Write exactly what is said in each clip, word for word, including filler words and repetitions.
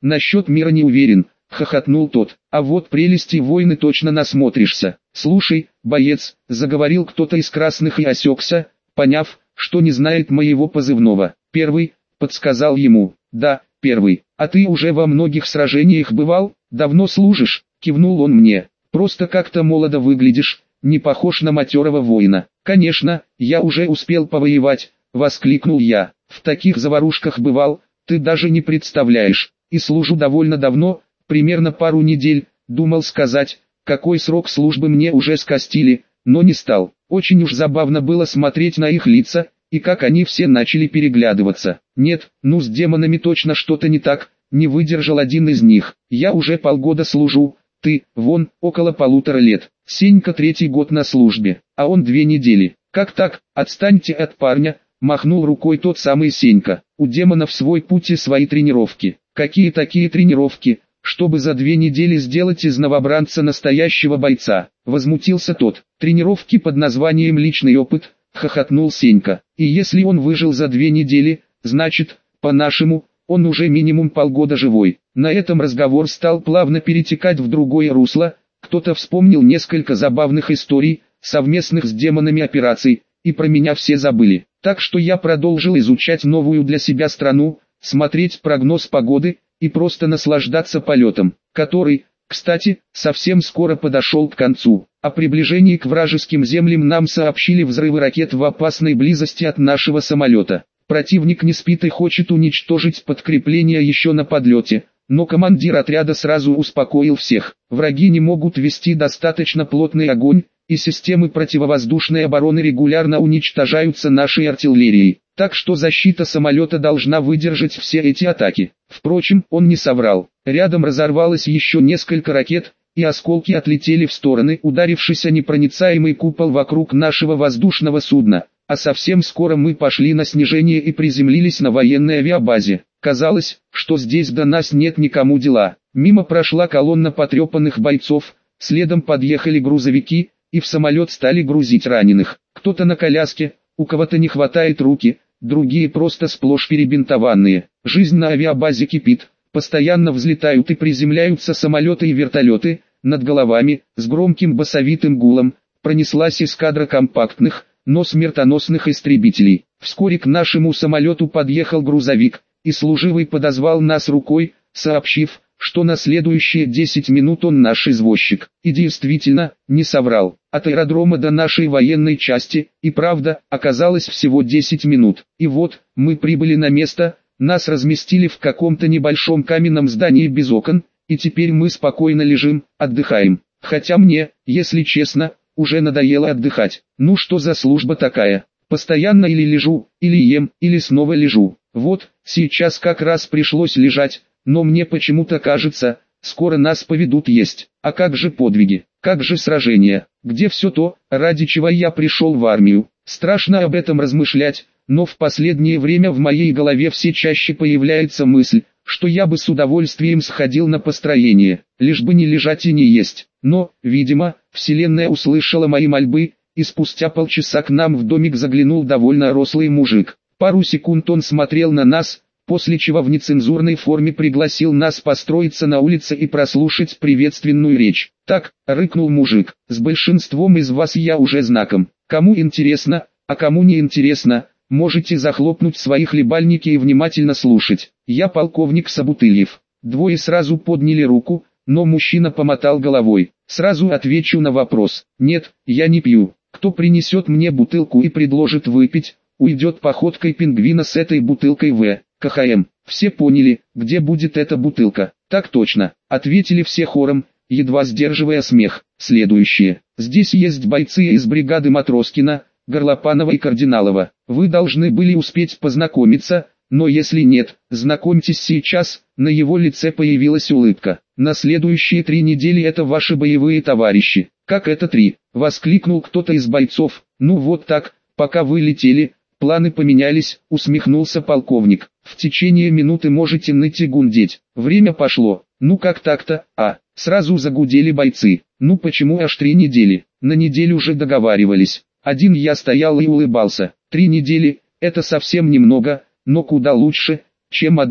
насчет мира не уверен, хохотнул тот. А вот прелести войны точно насмотришься. Слушай, боец, заговорил кто-то из красных и осекся, поняв, что не знает моего позывного. Первый, подсказал ему. Да, первый. А ты уже во многих сражениях бывал? Давно служишь? Кивнул он мне. Просто как-то молодо выглядишь, не похож на матерого воина. Конечно, я уже успел повоевать, воскликнул я. В таких заварушках бывал, ты даже не представляешь. И служу довольно давно, примерно пару недель, думал сказать, какой срок службы мне уже скостили, но не стал. Очень уж забавно было смотреть на их лица, и как они все начали переглядываться. Нет, ну с демонами точно что-то не так, не выдержал один из них. Я уже полгода служу, ты, вон, около полутора лет. Сенька третий год на службе, а он две недели. Как так, отстаньте от парня, махнул рукой тот самый Сенька. У демонов свой путь и свои тренировки. Какие такие тренировки, чтобы за две недели сделать из новобранца настоящего бойца? Возмутился тот. Тренировки под названием «Личный опыт», хохотнул Сенька. И если он выжил за две недели, значит, по-нашему, он уже минимум полгода живой. На этом разговор стал плавно перетекать в другое русло. Кто-то вспомнил несколько забавных историй, совместных с демонами операций, и про меня все забыли. Так что я продолжил изучать новую для себя страну, смотреть прогноз погоды и просто наслаждаться полетом, который, кстати, совсем скоро подошел к концу. О приближении к вражеским землям нам сообщили взрывы ракет в опасной близости от нашего самолета. Противник не спит и хочет уничтожить подкрепление еще на подлете, но командир отряда сразу успокоил всех. Враги не могут вести достаточно плотный огонь, и системы противовоздушной обороны регулярно уничтожаются нашей артиллерией. Так что защита самолета должна выдержать все эти атаки. Впрочем, он не соврал. Рядом разорвалось еще несколько ракет, и осколки отлетели в стороны, ударившись о непроницаемый купол вокруг нашего воздушного судна. А совсем скоро мы пошли на снижение и приземлились на военной авиабазе. Казалось, что здесь до нас нет никому дела. Мимо прошла колонна потрепанных бойцов, следом подъехали грузовики, и в самолет стали грузить раненых. Кто-то на коляске, у кого-то не хватает руки, другие просто сплошь перебинтованные. Жизнь на авиабазе кипит, постоянно взлетают и приземляются самолеты и вертолеты. Над головами, с громким басовитым гулом, пронеслась эскадра компактных, но смертоносных истребителей. Вскоре к нашему самолету подъехал грузовик, и служивый подозвал нас рукой, сообщив, что на следующие десять минут он наш извозчик. И действительно, не соврал. От аэродрома до нашей военной части, и правда, оказалось всего десять минут. И вот, мы прибыли на место, нас разместили в каком-то небольшом каменном здании без окон, и теперь мы спокойно лежим, отдыхаем. Хотя мне, если честно, уже надоело отдыхать. Ну что за служба такая? Постоянно или лежу, или ем, или снова лежу. Вот, сейчас как раз пришлось лежать, но мне почему-то кажется, скоро нас поведут есть. А как же подвиги, как же сражения, где все то, ради чего я пришел в армию? Страшно об этом размышлять, но в последнее время в моей голове все чаще появляется мысль, что я бы с удовольствием сходил на построение, лишь бы не лежать и не есть. Но, видимо, Вселенная услышала мои мольбы, и спустя полчаса к нам в домик заглянул довольно рослый мужик. Пару секунд он смотрел на нас, после чего в нецензурной форме пригласил нас построиться на улице и прослушать приветственную речь. «Так», — рыкнул мужик, — «с большинством из вас я уже знаком. Кому интересно, а кому не интересно, можете захлопнуть свои хлебальники и внимательно слушать. Я полковник Собутыльев». Двое сразу подняли руку, но мужчина помотал головой. «Сразу отвечу на вопрос. Нет, я не пью. Кто принесет мне бутылку и предложит выпить, уйдет походкой пингвина с этой бутылкой в ка ха эм. Все поняли, где будет эта бутылка?» «Так точно», — ответили все хором, едва сдерживая смех. «Следующее. Здесь есть бойцы из бригады Матроскина, Горлопанова и Кардиналова. Вы должны были успеть познакомиться, но если нет, знакомьтесь сейчас». На его лице появилась улыбка. «На следующие три недели это ваши боевые товарищи». «Как это три?» — воскликнул кто-то из бойцов. «Ну вот так, пока вы летели, планы поменялись», — усмехнулся полковник. «В течение минуты можете ныть и гундеть. Время пошло». «Ну как так-то, а?» Сразу загудели бойцы. «Ну почему аж три недели? На неделю уже договаривались». Один я стоял и улыбался. «Три недели — это совсем немного, но куда лучше, чем одна».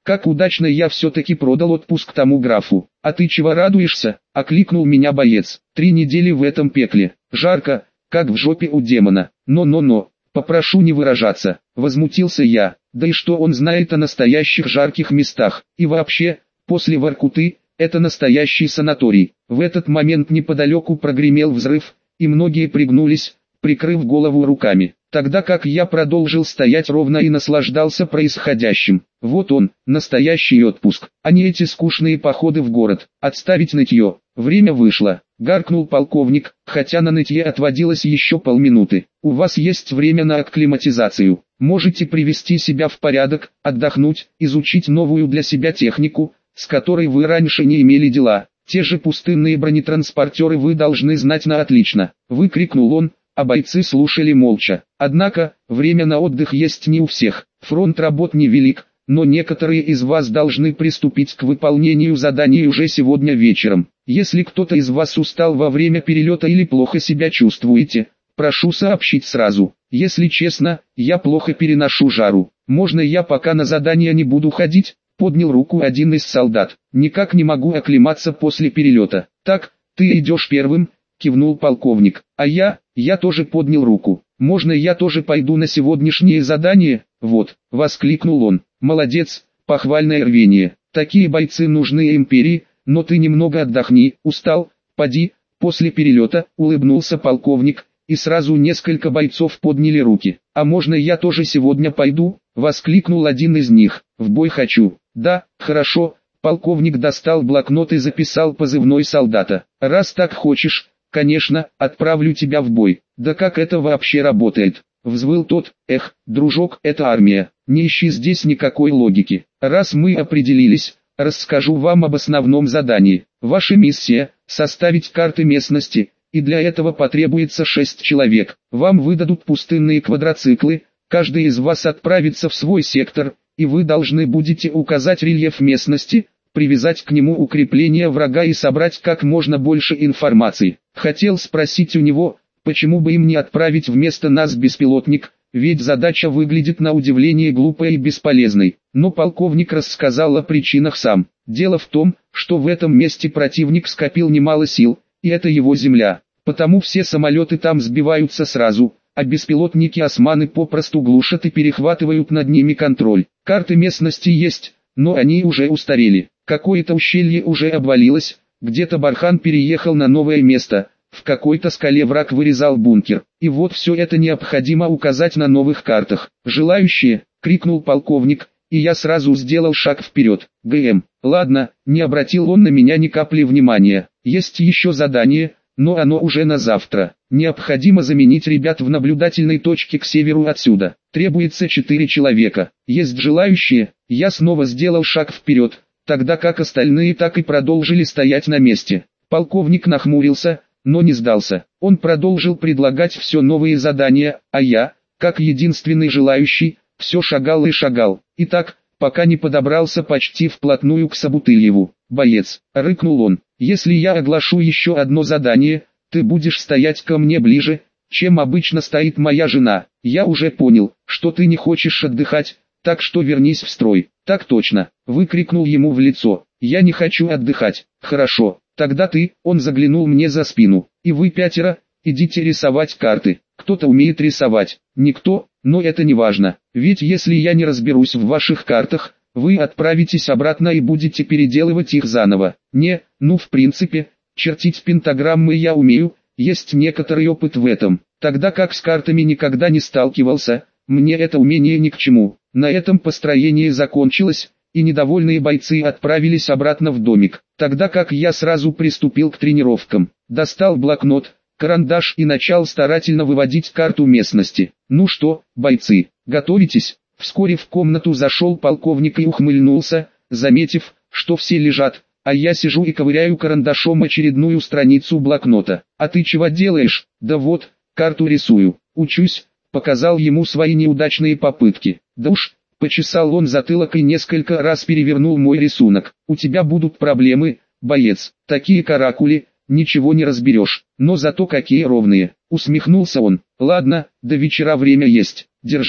Как удачно я все-таки продал отпуск тому графу. А ты чего радуешься? Окликнул меня боец. Три недели в этом пекле. Жарко, как в жопе у демона. Но-но-но, попрошу не выражаться. Возмутился я. Да и что он знает о настоящих жарких местах? И вообще, после Воркуты, это настоящий санаторий. В этот момент неподалеку прогремел взрыв, и многие пригнулись, прикрыв голову руками. Тогда как я продолжил стоять ровно и наслаждался происходящим. Вот он, настоящий отпуск, а не эти скучные походы в город. Отставить нытье. Время вышло. Гаркнул полковник, хотя на нытье отводилось еще полминуты. У вас есть время на акклиматизацию. Можете привести себя в порядок, отдохнуть, изучить новую для себя технику, с которой вы раньше не имели дела. Те же пустынные бронетранспортеры вы должны знать на отлично. Выкрикнул он, а бойцы слушали молча. Однако, время на отдых есть не у всех. Фронт работ невелик, но некоторые из вас должны приступить к выполнению заданий уже сегодня вечером. Если кто-то из вас устал во время перелета или плохо себя чувствуете, прошу сообщить сразу. Если честно, я плохо переношу жару. Можно я пока на задание не буду ходить? Поднял руку один из солдат. Никак не могу оклематься после перелета. Так, ты идешь первым, кивнул полковник. А я, я тоже поднял руку. Можно я тоже пойду на сегодняшнее задание? Вот, воскликнул он. Молодец, похвальное рвение. Такие бойцы нужны империи, но ты немного отдохни, устал, поди. После перелета, улыбнулся полковник, и сразу несколько бойцов подняли руки. А можно я тоже сегодня пойду? Воскликнул один из них. В бой хочу. Да, хорошо. Полковник достал блокнот и записал позывной солдата. Раз так хочешь, конечно, отправлю тебя в бой. Да как это вообще работает? Взвыл тот. Эх, дружок, это армия. Не ищи здесь никакой логики. Раз мы определились, расскажу вам об основном задании. Ваша миссия – составить карты местности, и для этого потребуется шесть человек. Вам выдадут пустынные квадроциклы, каждый из вас отправится в свой сектор, и вы должны будете указать рельеф местности, привязать к нему укрепления врага и собрать как можно больше информации. Хотел спросить у него, почему бы им не отправить вместо нас беспилотник, ведь задача выглядит на удивление глупой и бесполезной. Но полковник рассказал о причинах сам. Дело в том, что в этом месте противник скопил немало сил, и это его земля. Потому все самолеты там сбиваются сразу, а беспилотники османы попросту глушат и перехватывают над ними контроль. Карты местности есть, но они уже устарели. Какое-то ущелье уже обвалилось, где-то бархан переехал на новое место, в какой-то скале враг вырезал бункер. И вот все это необходимо указать на новых картах. «Желающие!» — крикнул полковник, и я сразу сделал шаг вперед. ГМ. Ладно, не обратил он на меня ни капли внимания. Есть еще задание, но оно уже на завтра. Необходимо заменить ребят в наблюдательной точке к северу отсюда. Требуется четыре человека. Есть желающие? Я снова сделал шаг вперед, тогда как остальные так и продолжили стоять на месте. Полковник нахмурился, но не сдался. Он продолжил предлагать все новые задания, а я, как единственный желающий, все шагал и шагал. Итак, пока не подобрался почти вплотную к Собутыльеву. «Боец», — рыкнул он, — «если я оглашу еще одно задание, ты будешь стоять ко мне ближе, чем обычно стоит моя жена. Я уже понял, что ты не хочешь отдыхать, так что вернись в строй». «Так точно», — выкрикнул ему в лицо, — «я не хочу отдыхать». «Хорошо, тогда ты», — он заглянул мне за спину, — «и вы пятеро, идите рисовать карты». Кто-то умеет рисовать, никто, но это не важно, ведь если я не разберусь в ваших картах, вы отправитесь обратно и будете переделывать их заново. Не, ну в принципе, чертить пентаграммы я умею, есть некоторый опыт в этом, тогда как с картами никогда не сталкивался, мне это умение ни к чему. На этом построение закончилось, и недовольные бойцы отправились обратно в домик, тогда как я сразу приступил к тренировкам, достал блокнот, карандаш и начал старательно выводить карту местности. «Ну что, бойцы, готовитесь?» Вскоре в комнату зашел полковник и ухмыльнулся, заметив, что все лежат, а я сижу и ковыряю карандашом очередную страницу блокнота. «А ты чего делаешь?» «Да вот, карту рисую, учусь», показал ему свои неудачные попытки. «Да уж», почесал он затылок и несколько раз перевернул мой рисунок. «У тебя будут проблемы, боец, такие каракули, ничего не разберешь, но зато какие ровные», усмехнулся он. «Ладно, до вечера время есть, держи».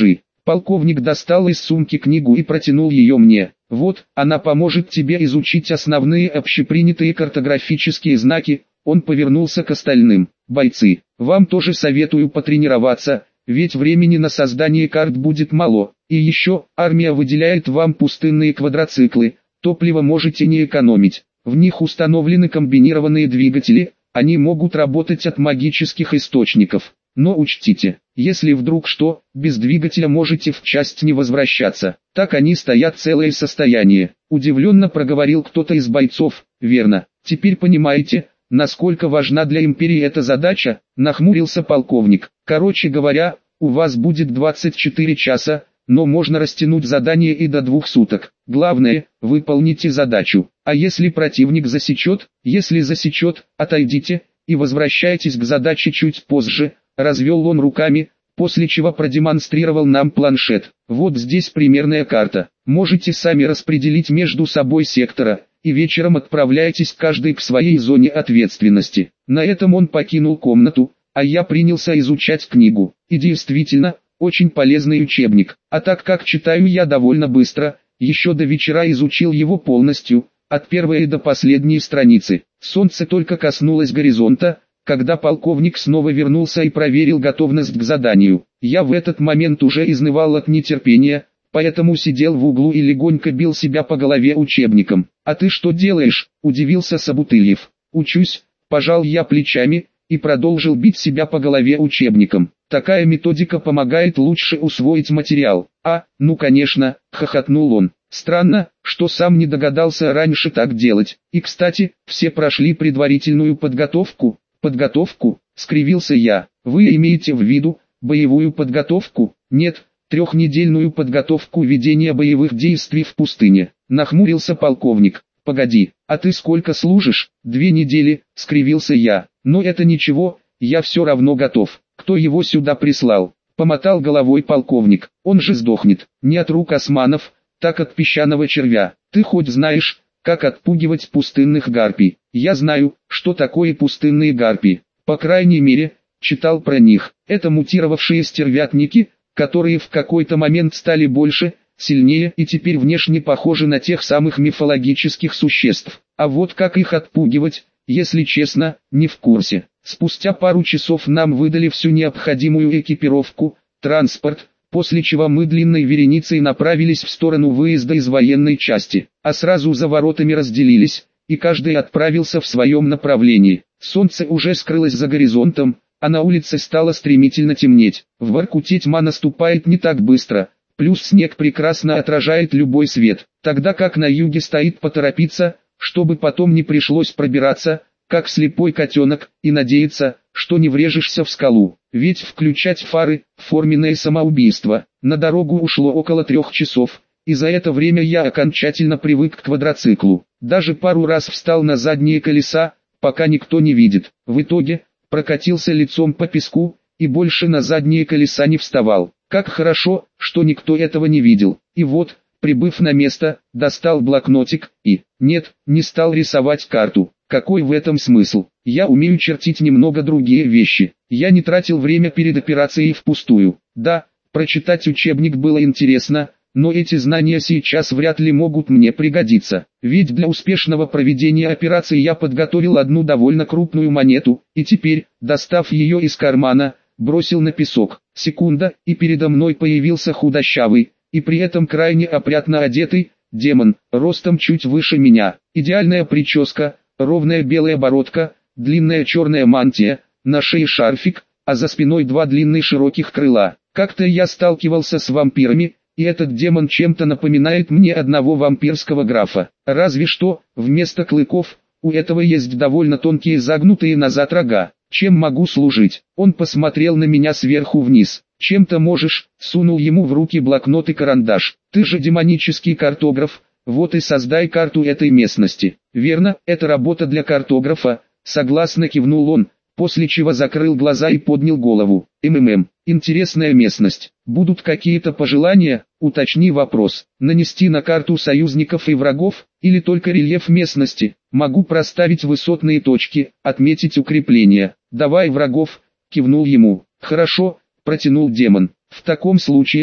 Полковник достал из сумки книгу и протянул ее мне. Вот, она поможет тебе изучить основные общепринятые картографические знаки. Он повернулся к остальным. Бойцы, вам тоже советую потренироваться, ведь времени на создание карт будет мало. И еще, армия выделяет вам пустынные квадроциклы, топливо можете не экономить. В них установлены комбинированные двигатели, они могут работать от магических источников. Но учтите, если вдруг что, без двигателя можете в часть не возвращаться. Так они стоят целое состояние. Удивленно проговорил кто-то из бойцов. Верно, теперь понимаете, насколько важна для империи эта задача, нахмурился полковник. Короче говоря, у вас будет двадцать четыре часа, но можно растянуть задание и до двух суток. Главное, выполните задачу. А если противник засечет, если засечет, отойдите и возвращайтесь к задаче чуть позже. Развел он руками, после чего продемонстрировал нам планшет. Вот здесь примерная карта. Можете сами распределить между собой сектора, и вечером отправляйтесь каждый к своей зоне ответственности. На этом он покинул комнату, а я принялся изучать книгу. И действительно, очень полезный учебник. А так как читаю я довольно быстро, еще до вечера изучил его полностью, от первой до последней страницы. Солнце только коснулось горизонта, когда полковник снова вернулся и проверил готовность к заданию. Я в этот момент уже изнывал от нетерпения, поэтому сидел в углу и легонько бил себя по голове учебником. «А ты что делаешь?» – удивился Собутыльев. «Учусь», – пожал я плечами, и продолжил бить себя по голове учебником. «Такая методика помогает лучше усвоить материал». «А, ну конечно», – хохотнул он. «Странно, что сам не догадался раньше так делать. И кстати, все прошли предварительную подготовку». «Подготовку?» — скривился я. «Вы имеете в виду боевую подготовку?» «Нет, трехнедельную подготовку ведения боевых действий в пустыне», — нахмурился полковник. «Погоди, а ты сколько служишь?» «Две недели», — скривился я. «Но это ничего, я все равно готов». «Кто его сюда прислал?» — помотал головой полковник. «Он же сдохнет, не от рук османов, так от песчаного червя. Ты хоть знаешь, как отпугивать пустынных гарпий?» «Я знаю, что такое пустынные гарпии. По крайней мере, читал про них. Это мутировавшие стервятники, которые в какой-то момент стали больше, сильнее и теперь внешне похожи на тех самых мифологических существ. А вот как их отпугивать, если честно, не в курсе». Спустя пару часов нам выдали всю необходимую экипировку, транспорт, после чего мы длинной вереницей направились в сторону выезда из военной части, а сразу за воротами разделились, и каждый отправился в своем направлении. Солнце уже скрылось за горизонтом, а на улице стало стремительно темнеть. В Воркуте тьма наступает не так быстро, плюс снег прекрасно отражает любой свет, тогда как на юге стоит поторопиться, чтобы потом не пришлось пробираться, как слепой котенок, и надеяться, что не врежешься в скалу. Ведь включать фары – форменное самоубийство. На дорогу ушло около трех часов, и за это время я окончательно привык к квадроциклу. Даже пару раз встал на задние колеса, пока никто не видит. В итоге, прокатился лицом по песку, и больше на задние колеса не вставал. Как хорошо, что никто этого не видел. И вот, прибыв на место, достал блокнотик, и, нет, не стал рисовать карту. Какой в этом смысл? Я умею чертить немного другие вещи. Я не тратил время перед операцией впустую. Да, прочитать учебник было интересно, но эти знания сейчас вряд ли могут мне пригодиться. Ведь для успешного проведения операции я подготовил одну довольно крупную монету, и теперь, достав ее из кармана, бросил на песок. Секунда, и передо мной появился худощавый, и при этом крайне опрятно одетый, демон, ростом чуть выше меня. Идеальная прическа, ровная белая бородка, длинная черная мантия, на шее шарфик, а за спиной два длинных широких крыла. Как-то я сталкивался с вампирами, и этот демон чем-то напоминает мне одного вампирского графа. Разве что, вместо клыков, у этого есть довольно тонкие загнутые назад рога. «Чем могу служить?» Он посмотрел на меня сверху вниз. «Чем-то можешь», сунул ему в руки блокнот и карандаш. «Ты же демонический картограф, вот и создай карту этой местности». «Верно, это работа для картографа», согласно кивнул он, после чего закрыл глаза и поднял голову. «МММ, интересная местность. Будут какие-то пожелания?» «Уточни вопрос. Нанести на карту союзников и врагов, или только рельеф местности?» «Могу проставить высотные точки, отметить укрепления». «Давай врагов», кивнул ему. «Хорошо», протянул демон. «В таком случае,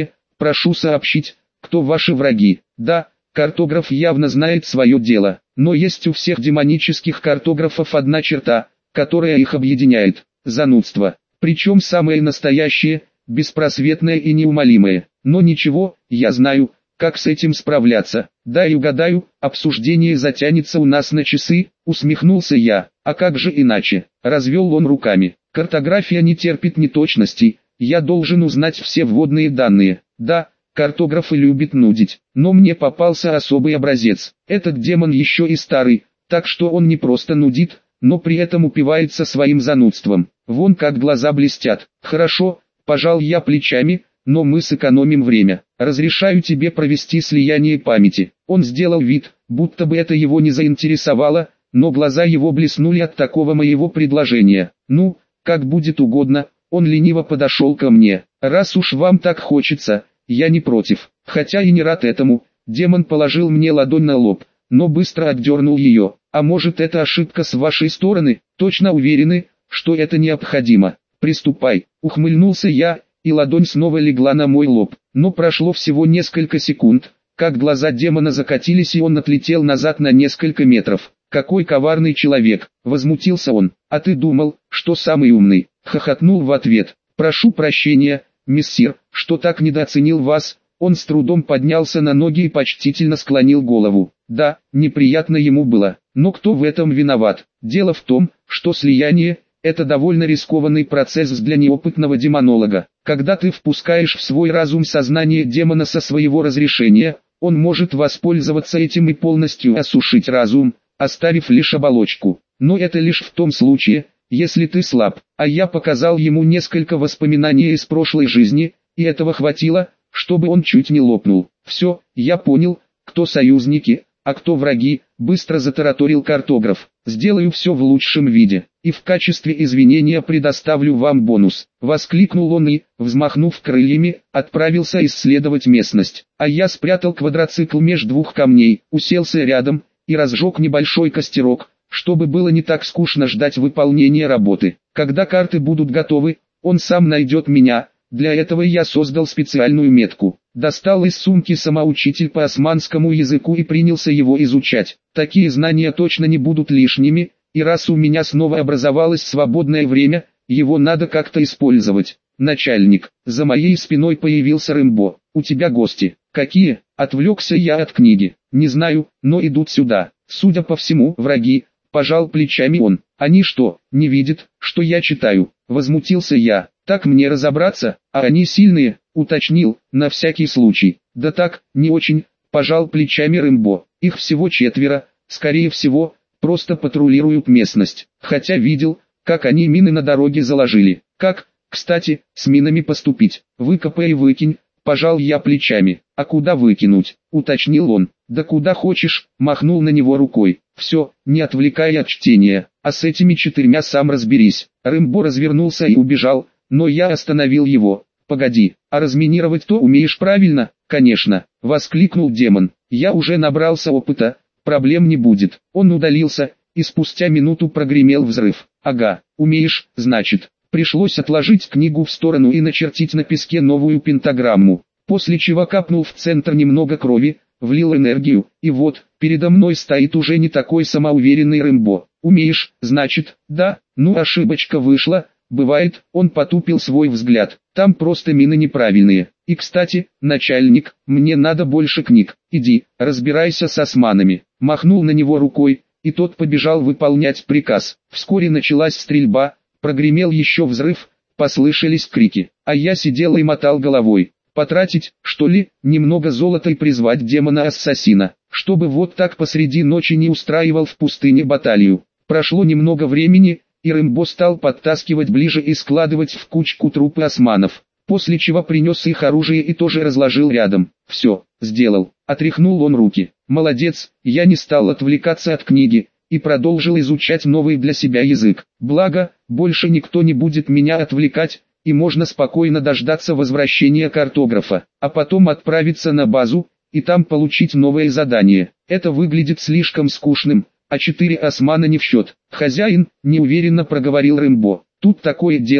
прошу сообщить, кто ваши враги. Да, картограф явно знает свое дело, но есть у всех демонических картографов одна черта, которая их объединяет – занудство. Причем самое настоящее, беспросветное и неумолимое. Но ничего, я знаю, как с этим справляться. Дай угадаю, обсуждение затянется у нас на часы, усмехнулся я. А как же иначе? Развел он руками. Картография не терпит неточностей, я должен узнать все вводные данные. Да, картографы любят нудить, но мне попался особый образец. Этот демон еще и старый, так что он не просто нудит, но при этом упивается своим занудством. Вон как глаза блестят. Хорошо, пожал я плечами, но мы сэкономим время. Разрешаю тебе провести слияние памяти. Он сделал вид, будто бы это его не заинтересовало, но глаза его блеснули от такого моего предложения. Ну, как будет угодно. Он лениво подошел ко мне. Раз уж вам так хочется, я не против. Хотя и не рад этому. Демон положил мне ладонь на лоб, но быстро отдернул ее. А может, это ошибка с вашей стороны? Точно уверены, что это необходимо? Приступай. Ухмыльнулся я, и ладонь снова легла на мой лоб. Но прошло всего несколько секунд, как глаза демона закатились, и он отлетел назад на несколько метров. «Какой коварный человек!» — возмутился он. «А ты думал, что самый умный?» — хохотнул в ответ. «Прошу прощения, мессир, что так недооценил вас». Он с трудом поднялся на ноги и почтительно склонил голову. Да, неприятно ему было, но кто в этом виноват? Дело в том, что слияние – это довольно рискованный процесс для неопытного демонолога. Когда ты впускаешь в свой разум сознание демона со своего разрешения, он может воспользоваться этим и полностью осушить разум, оставив лишь оболочку. Но это лишь в том случае, если ты слаб. А я показал ему несколько воспоминаний из прошлой жизни, и этого хватило, чтобы он чуть не лопнул. «Все, я понял, кто союзники, а кто враги», — быстро затараторил картограф. «Сделаю все в лучшем виде, и в качестве извинения предоставлю вам бонус», — воскликнул он и, взмахнув крыльями, отправился исследовать местность. А я спрятал квадроцикл меж двух камней, уселся рядом и разжег небольшой костерок, чтобы было не так скучно ждать выполнения работы. Когда карты будут готовы, он сам найдет меня. Для этого я создал специальную метку. Достал из сумки самоучитель по османскому языку и принялся его изучать. Такие знания точно не будут лишними, и раз у меня снова образовалось свободное время, его надо как-то использовать. «Начальник», за моей спиной появился Рэмбо. «У тебя гости». «Какие?» Отвлекся я от книги. «Не знаю, но идут сюда. Судя по всему, враги». Пожал плечами он. «Они что, не видят, что я читаю?» Возмутился я. «Так мне разобраться, а они сильные», уточнил, на всякий случай. «Да так, не очень», пожал плечами Рэмбо. «Их всего четверо, скорее всего, просто патрулируют местность. Хотя видел, как они мины на дороге заложили. Как, кстати, с минами поступить? Выкопай и выкинь», пожал я плечами. «А куда выкинуть?» уточнил он. «Да куда хочешь», махнул на него рукой. «Все, не отвлекай от чтения, а с этими четырьмя сам разберись». Рэмбо развернулся и убежал, но я остановил его. «Погоди, а разминировать-то умеешь правильно?» «Конечно», — воскликнул демон. «Я уже набрался опыта, проблем не будет». Он удалился, и спустя минуту прогремел взрыв. «Ага, умеешь, значит». Пришлось отложить книгу в сторону и начертить на песке новую пентаграмму, после чего капнул в центр немного крови, влил энергию, и вот, передо мной стоит уже не такой самоуверенный Рэмбо. «Умеешь, значит?» «Да, ну ошибочка вышла». Бывает, он потупил свой взгляд. Там просто мины неправильные. И кстати, начальник, мне надо больше книг. Иди, разбирайся с османами. Махнул на него рукой, и тот побежал выполнять приказ. Вскоре началась стрельба, прогремел еще взрыв, послышались крики. А я сидел и мотал головой. Потратить, что ли, немного золота и призвать демона-ассасина, чтобы вот так посреди ночи не устраивал в пустыне баталию. Прошло немного времени, и Рэмбо стал подтаскивать ближе и складывать в кучку трупы османов, после чего принес их оружие и тоже разложил рядом. «Все, сделал», отряхнул он руки. «Молодец», я не стал отвлекаться от книги, и продолжил изучать новый для себя язык. Благо, больше никто не будет меня отвлекать, и можно спокойно дождаться возвращения картографа, а потом отправиться на базу, и там получить новое задание. Это выглядит слишком скучным. А четыре османа не в счет. «Хозяин», неуверенно проговорил Рэмбо. «Тут такое дело,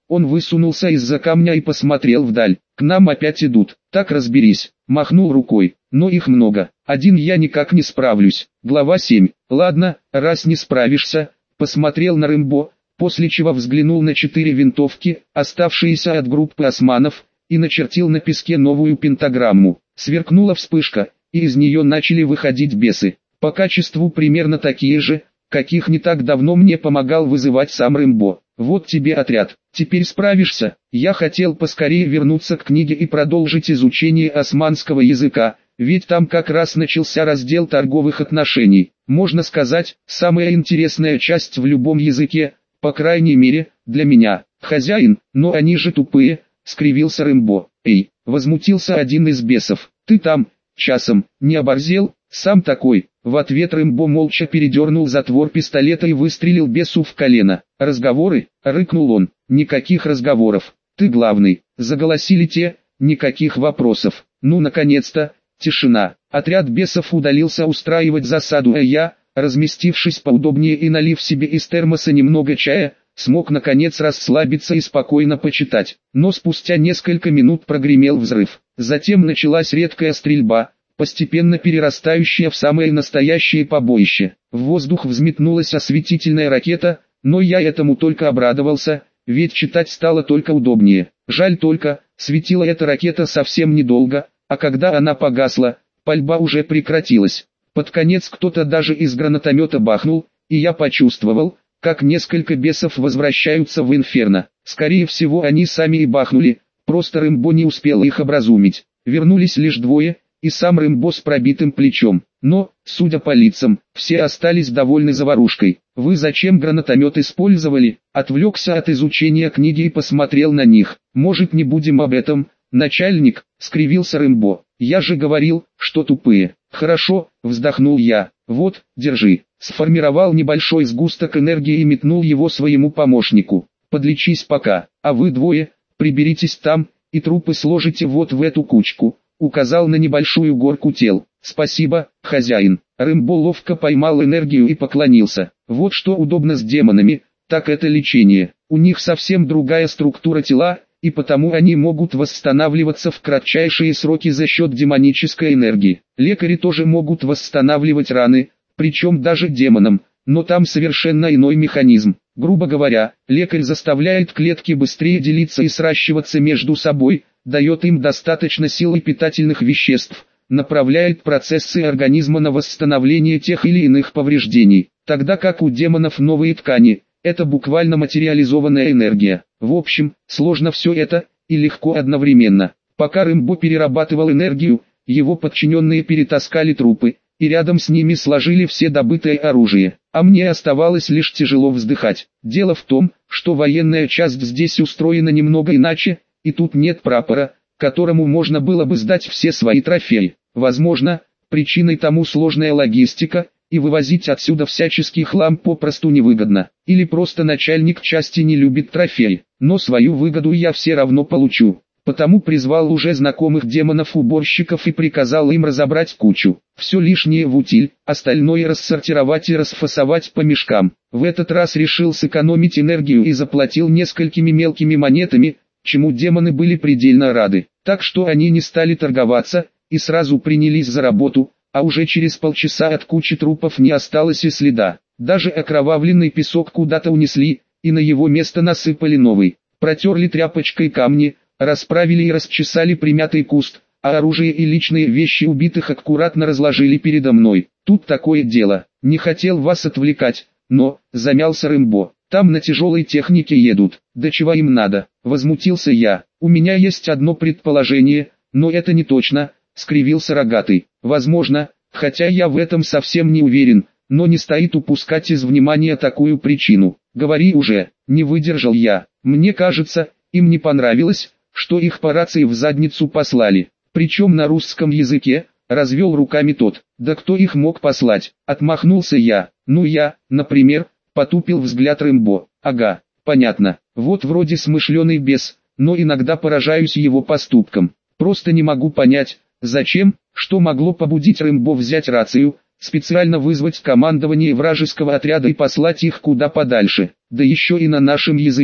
Он высунулся из-за камня и посмотрел вдаль. К нам опять идут. Так разберись. Махнул рукой. Но их много. Один я никак не справлюсь. Глава семь. Ладно, раз не справишься. Посмотрел на Рэмбо, после чего взглянул на четыре винтовки, оставшиеся от группы османов, и начертил на песке новую пентаграмму. Сверкнула вспышка, и из нее начали выходить бесы. По качеству примерно такие же, каких не так давно мне помогал вызывать сам Рэмбо. Вот тебе отряд, теперь справишься. Я хотел поскорее вернуться к книге и продолжить изучение османского языка, ведь там как раз начался раздел торговых отношений. Можно сказать, самая интересная часть в любом языке, по крайней мере, для меня. Хозяин, но они же тупые, скривился Рэмбо. Эй, возмутился один из бесов, ты там, часом, не оборзел, сам такой. В ответ Рэмбо молча передернул затвор пистолета и выстрелил бесу в колено. «Разговоры?» — рыкнул он. «Никаких разговоров. Ты главный». Заголосили те, никаких вопросов. Ну наконец-то, тишина. Отряд бесов удалился устраивать засаду, а я, разместившись поудобнее и налив себе из термоса немного чая, смог наконец расслабиться и спокойно почитать. Но спустя несколько минут прогремел взрыв. Затем началась редкая стрельба, постепенно перерастающая в самое настоящее побоище. В воздух взметнулась осветительная ракета, но я этому только обрадовался, ведь читать стало только удобнее. Жаль только, светила эта ракета совсем недолго, а когда она погасла, пальба уже прекратилась. Под конец кто-то даже из гранатомета бахнул, и я почувствовал, как несколько бесов возвращаются в инферно. Скорее всего они сами и бахнули, просто Рэмбо не успел их образумить. Вернулись лишь двое, и сам Рэмбо с пробитым плечом. Но, судя по лицам, все остались довольны заварушкой. «Вы зачем гранатомет использовали?» Отвлекся от изучения книги и посмотрел на них. «Может, не будем об этом, начальник?» — скривился Рэмбо. «Я же говорил, что тупые». «Хорошо», — вздохнул я. «Вот, держи». Сформировал небольшой сгусток энергии и метнул его своему помощнику. «Подлечись пока, а вы двое, приберитесь там, и трупы сложите вот в эту кучку». Указал на небольшую горку тел. «Спасибо, хозяин». Рэмбо ловко поймал энергию и поклонился. Вот что удобно с демонами, так это лечение. У них совсем другая структура тела, и потому они могут восстанавливаться в кратчайшие сроки за счет демонической энергии. Лекари тоже могут восстанавливать раны, причем даже демонам, но там совершенно иной механизм. Грубо говоря, лекарь заставляет клетки быстрее делиться и сращиваться между собой, дает им достаточно сил и питательных веществ, направляет процессы организма на восстановление тех или иных повреждений, тогда как у демонов новые ткани – это буквально материализованная энергия. В общем, сложно все это, и легко одновременно. Пока Рэмбо перерабатывал энергию, его подчиненные перетаскали трупы, и рядом с ними сложили все добытое оружие, а мне оставалось лишь тяжело вздыхать. Дело в том, что военная часть здесь устроена немного иначе, и тут нет прапора, которому можно было бы сдать все свои трофеи. Возможно, причиной тому сложная логистика, и вывозить отсюда всяческий хлам попросту невыгодно. Или просто начальник части не любит трофеи, но свою выгоду я все равно получу. Потому призвал уже знакомых демонов-уборщиков и приказал им разобрать кучу. Все лишнее в утиль, остальное рассортировать и расфасовать по мешкам. В этот раз решил сэкономить энергию и заплатил несколькими мелкими монетами, чему демоны были предельно рады. Так что они не стали торговаться, и сразу принялись за работу, а уже через полчаса от кучи трупов не осталось и следа. Даже окровавленный песок куда-то унесли, и на его место насыпали новый. Протерли тряпочкой камни, расправили и расчесали примятый куст, а оружие и личные вещи убитых аккуратно разложили передо мной. Тут такое дело, не хотел вас отвлекать, но, замялся Рэмбо, там на тяжелой технике едут, да чего им надо, возмутился я. У меня есть одно предположение, но это не точно, скривился Рогатый. Возможно, хотя я в этом совсем не уверен, но не стоит упускать из внимания такую причину. Говори уже, не выдержал я. Мне кажется, им не понравилось, что их по рации в задницу послали, причем на русском языке, развел руками тот. Да кто их мог послать? Отмахнулся я. Ну я, например, потупил взгляд Рэмбо. Ага, понятно, вот вроде смышленый бес, но иногда поражаюсь его поступкам. Просто не могу понять, зачем, что могло побудить Рэмбо взять рацию, специально вызвать командование вражеского отряда и послать их куда подальше, да еще и на нашем языке.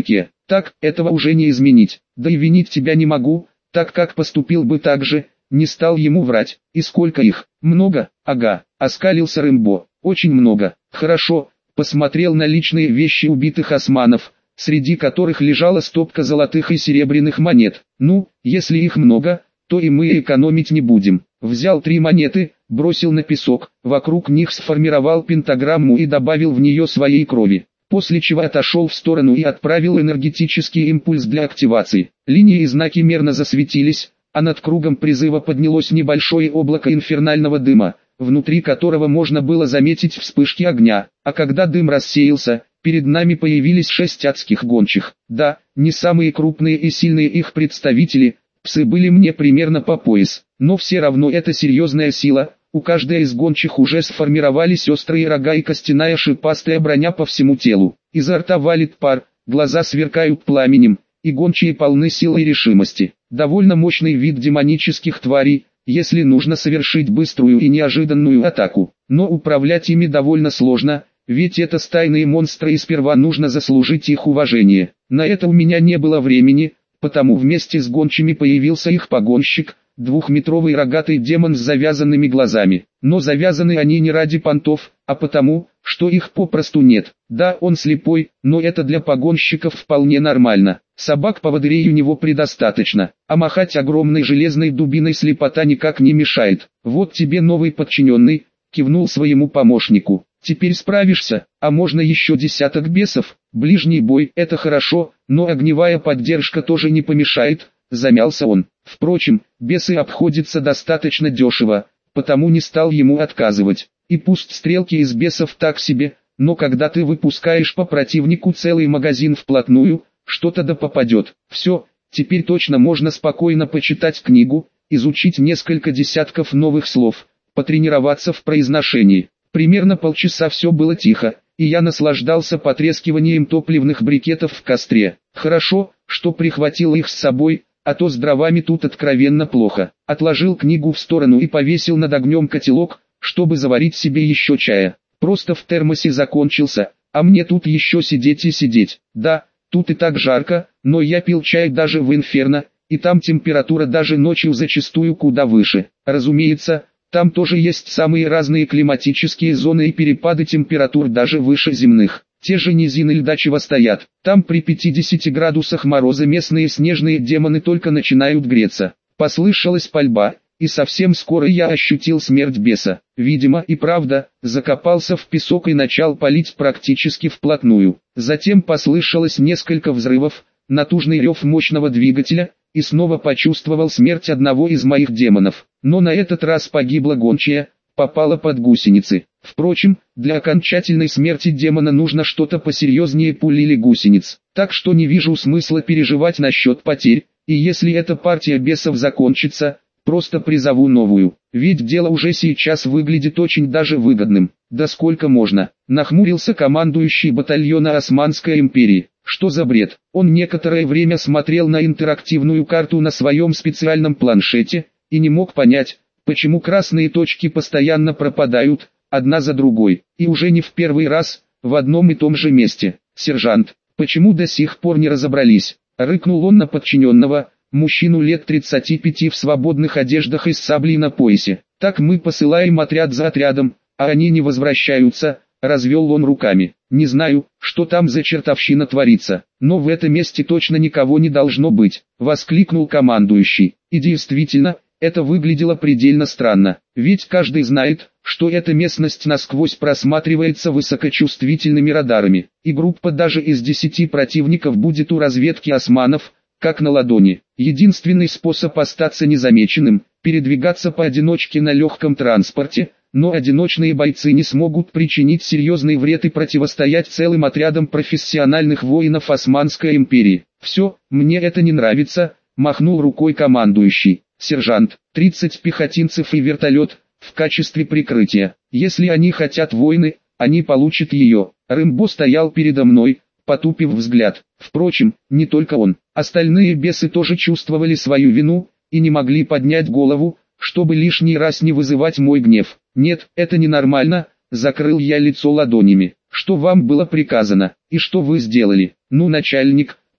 Так, этого уже не изменить. Да и винить тебя не могу, так как поступил бы так же, не стал ему врать. И сколько их? Много? Ага, оскалился Рэмбо. Очень много. Хорошо, посмотрел на личные вещи убитых османов, среди которых лежала стопка золотых и серебряных монет. Ну, если их много, то и мы экономить не будем. Взял три монеты, бросил на песок, вокруг них сформировал пентаграмму и добавил в нее своей крови. После чего отошел в сторону и отправил энергетический импульс для активации. Линии и знаки мерно засветились, а над кругом призыва поднялось небольшое облако инфернального дыма, внутри которого можно было заметить вспышки огня. А когда дым рассеялся, перед нами появились шесть адских гончих. Да, не самые крупные и сильные их представители, псы были мне примерно по пояс, но все равно это серьезная сила. У каждой из гончих уже сформировались острые рога и костяная шипастая броня по всему телу. Изо рта валит пар, глаза сверкают пламенем, и гончие полны силы и решимости. Довольно мощный вид демонических тварей, если нужно совершить быструю и неожиданную атаку. Но управлять ими довольно сложно, ведь это стайные монстры и сперва нужно заслужить их уважение. На это у меня не было времени, потому вместе с гончими появился их погонщик, двухметровый рогатый демон с завязанными глазами. Но завязаны они не ради понтов, а потому, что их попросту нет. Да, он слепой, но это для погонщиков вполне нормально. Собак-поводырей у него предостаточно, а махать огромной железной дубиной слепота никак не мешает. Вот тебе новый подчиненный, кивнул своему помощнику. Теперь справишься, а можно еще десяток бесов. Ближний бой – это хорошо, но огневая поддержка тоже не помешает. Замялся он. Впрочем, бесы обходятся достаточно дешево, потому не стал ему отказывать. И пусть стрелки из бесов так себе, но когда ты выпускаешь по противнику целый магазин вплотную, что-то да попадет. Все, теперь точно можно спокойно почитать книгу, изучить несколько десятков новых слов, потренироваться в произношении. Примерно полчаса все было тихо, и я наслаждался потрескиванием топливных брикетов в костре. Хорошо, что прихватил их с собой, а то с дровами тут откровенно плохо. Отложил книгу в сторону и повесил над огнем котелок, чтобы заварить себе еще чая. Просто в термосе закончился, а мне тут еще сидеть и сидеть. Да, тут и так жарко, но я пил чай даже в Инферно, и там температура даже ночью зачастую куда выше. Разумеется, там тоже есть самые разные климатические зоны и перепады температур даже выше земных. Те же низины льда чего стоят. Там при пятидесяти градусах мороза местные снежные демоны только начинают греться. Послышалась пальба, и совсем скоро я ощутил смерть беса. Видимо и правда, закопался в песок и начал палить практически вплотную. Затем послышалось несколько взрывов, натужный рев мощного двигателя, и снова почувствовал смерть одного из моих демонов. Но на этот раз погибла гончая, попала под гусеницы. Впрочем, для окончательной смерти демона нужно что-то посерьезнее пули или гусениц. Так что не вижу смысла переживать насчет потерь, и если эта партия бесов закончится, просто призову новую. Ведь дело уже сейчас выглядит очень даже выгодным. Да сколько можно? Нахмурился командующий батальона Османской империи. Что за бред? Он некоторое время смотрел на интерактивную карту на своем специальном планшете, и не мог понять, почему красные точки постоянно пропадают, одна за другой, и уже не в первый раз, в одном и том же месте. «Сержант, почему до сих пор не разобрались?» — рыкнул он на подчиненного, мужчину лет тридцати пяти в свободных одеждах и с саблей на поясе. «Так мы посылаем отряд за отрядом, а они не возвращаются», — развел он руками. «Не знаю, что там за чертовщина творится, но в этом месте точно никого не должно быть», — воскликнул командующий. И действительно, это выглядело предельно странно, ведь каждый знает, что эта местность насквозь просматривается высокочувствительными радарами, и группа даже из десяти противников будет у разведки османов, как на ладони. Единственный способ остаться незамеченным – передвигаться поодиночке на легком транспорте, но одиночные бойцы не смогут причинить серьезный вред и противостоять целым отрядам профессиональных воинов Османской империи. «Все, мне это не нравится», – махнул рукой командующий. «Сержант, тридцать пехотинцев и вертолет, в качестве прикрытия. Если они хотят войны, они получат ее». Рэмбо стоял передо мной, потупив взгляд. Впрочем, не только он. Остальные бесы тоже чувствовали свою вину, и не могли поднять голову, чтобы лишний раз не вызывать мой гнев. «Нет, это ненормально», — закрыл я лицо ладонями. «Что вам было приказано, и что вы сделали?» «Ну, начальник»,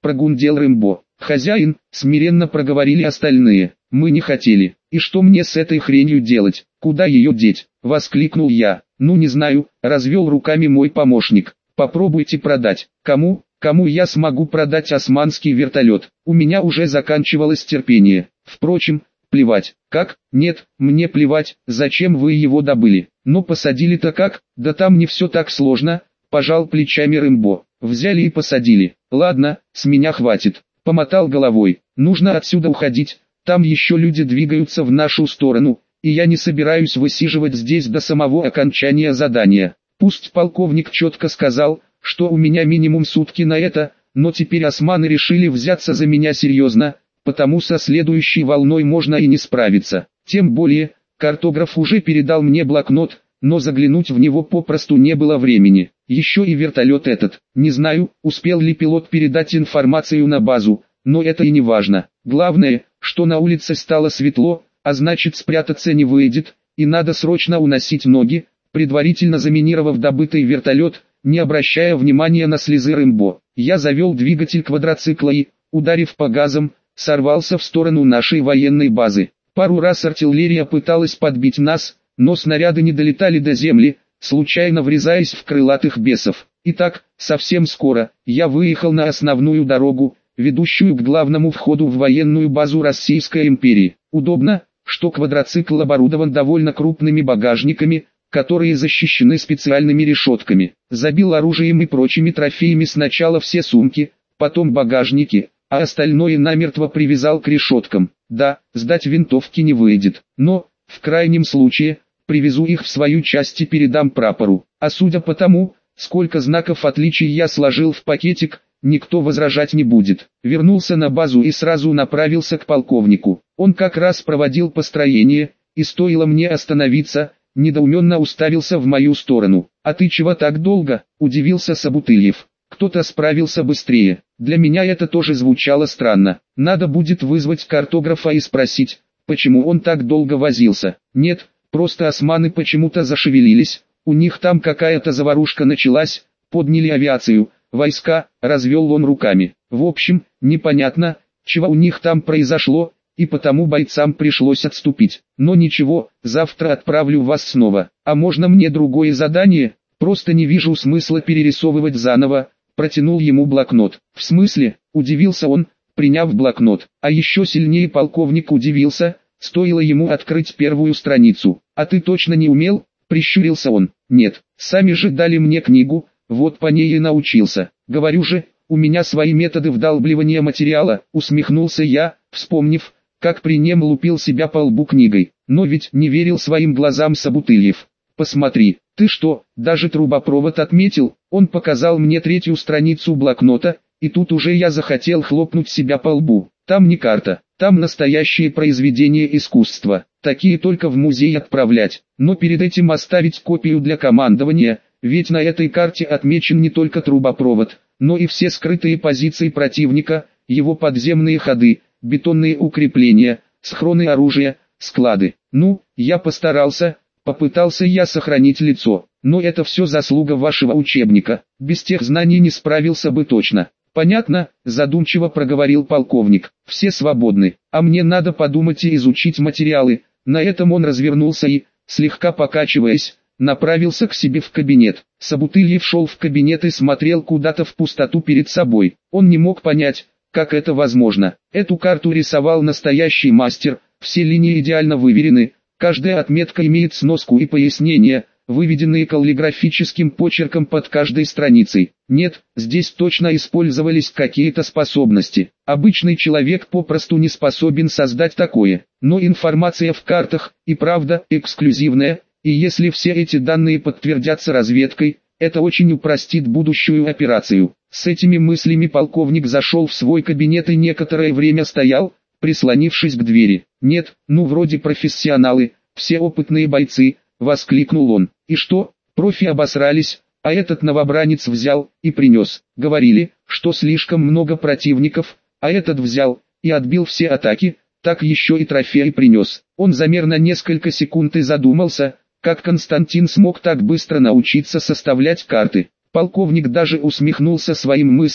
прогундел Рэмбо. «Хозяин», — смиренно проговорили остальные, — «мы не хотели. И что мне с этой хренью делать? Куда ее деть?» — воскликнул я. «Ну не знаю», — развел руками мой помощник. «Попробуйте продать». «Кому? Кому я смогу продать османский вертолет? У меня уже заканчивалось терпение. Впрочем, плевать». «Как? Нет, мне плевать, зачем вы его добыли. Но посадили-то как? Да там не все так сложно», — пожал плечами Рэмбо. «Взяли и посадили. Ладно, с меня хватит». Помотал головой. «Нужно отсюда уходить, там еще люди двигаются в нашу сторону, и я не собираюсь высиживать здесь до самого окончания задания. Пусть полковник четко сказал, что у меня минимум сутки на это, но теперь османы решили взяться за меня серьезно, потому со следующей волной можно и не справиться. Тем более, картограф уже передал мне блокнот, но заглянуть в него попросту не было времени. Еще и вертолет этот. Не знаю, успел ли пилот передать информацию на базу, но это и не важно. Главное, что на улице стало светло, а значит спрятаться не выйдет, и надо срочно уносить ноги, предварительно заминировав добытый вертолет, не обращая внимания на слезы Рэмбо. Я завел двигатель квадроцикла и, ударив по газам, сорвался в сторону нашей военной базы. Пару раз артиллерия пыталась подбить нас, но снаряды не долетали до земли, случайно врезаясь в крылатых бесов. Итак, совсем скоро, я выехал на основную дорогу, ведущую к главному входу в военную базу Российской империи. Удобно, что квадроцикл оборудован довольно крупными багажниками, которые защищены специальными решетками. Забил оружием и прочими трофеями сначала все сумки, потом багажники, а остальное намертво привязал к решеткам. Да, сдать винтовки не выйдет, но, в крайнем случае, привезу их в свою часть и передам прапору. А судя по тому, сколько знаков отличий я сложил в пакетик, никто возражать не будет. Вернулся на базу и сразу направился к полковнику. Он как раз проводил построение, и стоило мне остановиться, недоуменно уставился в мою сторону. «А ты чего так долго?» – удивился Собутыльев. «Кто-то справился быстрее». Для меня это тоже звучало странно. Надо будет вызвать картографа и спросить, почему он так долго возился. Нет, просто османы почему-то зашевелились, у них там какая-то заварушка началась, подняли авиацию, войска, развел он руками. В общем, непонятно, чего у них там произошло, и потому бойцам пришлось отступить. Но ничего, завтра отправлю вас снова. А можно мне другое задание? Просто не вижу смысла перерисовывать заново. Протянул ему блокнот. В смысле? Удивился он, приняв блокнот. А еще сильнее полковник удивился, стоило ему открыть первую страницу. А ты точно не умел? Прищурился он. Нет, сами же дали мне книгу, вот по ней и научился. Говорю же, у меня свои методы вдалбливания материала, усмехнулся я, вспомнив, как при нем лупил себя по лбу книгой. Но ведь не верил своим глазам Собутыльев. «Посмотри, ты что, даже трубопровод отметил?» Он показал мне третью страницу блокнота, и тут уже я захотел хлопнуть себя по лбу. Там не карта, там настоящие произведения искусства, такие только в музей отправлять. Но перед этим оставить копию для командования, ведь на этой карте отмечен не только трубопровод, но и все скрытые позиции противника, его подземные ходы, бетонные укрепления, схроны оружия, склады. Ну, я постарался. Попытался я сохранить лицо, но это все заслуга вашего учебника, без тех знаний не справился бы точно. Понятно, задумчиво проговорил полковник, все свободны, а мне надо подумать и изучить материалы. На этом он развернулся и, слегка покачиваясь, направился к себе в кабинет. Собутыльев шел в кабинет и смотрел куда-то в пустоту перед собой. Он не мог понять, как это возможно. Эту карту рисовал настоящий мастер, все линии идеально выверены. Каждая отметка имеет сноску и пояснения, выведенные каллиграфическим почерком под каждой страницей. Нет, здесь точно использовались какие-то способности. Обычный человек попросту не способен создать такое. Но информация в картах, и правда, эксклюзивная, и если все эти данные подтвердятся разведкой, это очень упростит будущую операцию. С этими мыслями полковник зашел в свой кабинет и некоторое время стоял, прислонившись к двери. «Нет, ну вроде профессионалы, все опытные бойцы», — воскликнул он. «И что, профи обосрались, а этот новобранец взял и принес. Говорили, что слишком много противников, а этот взял и отбил все атаки, так еще и трофей принес». Он замер на несколько секунд и задумался, как Константин смог так быстро научиться составлять карты. Полковник даже усмехнулся своим мыслям,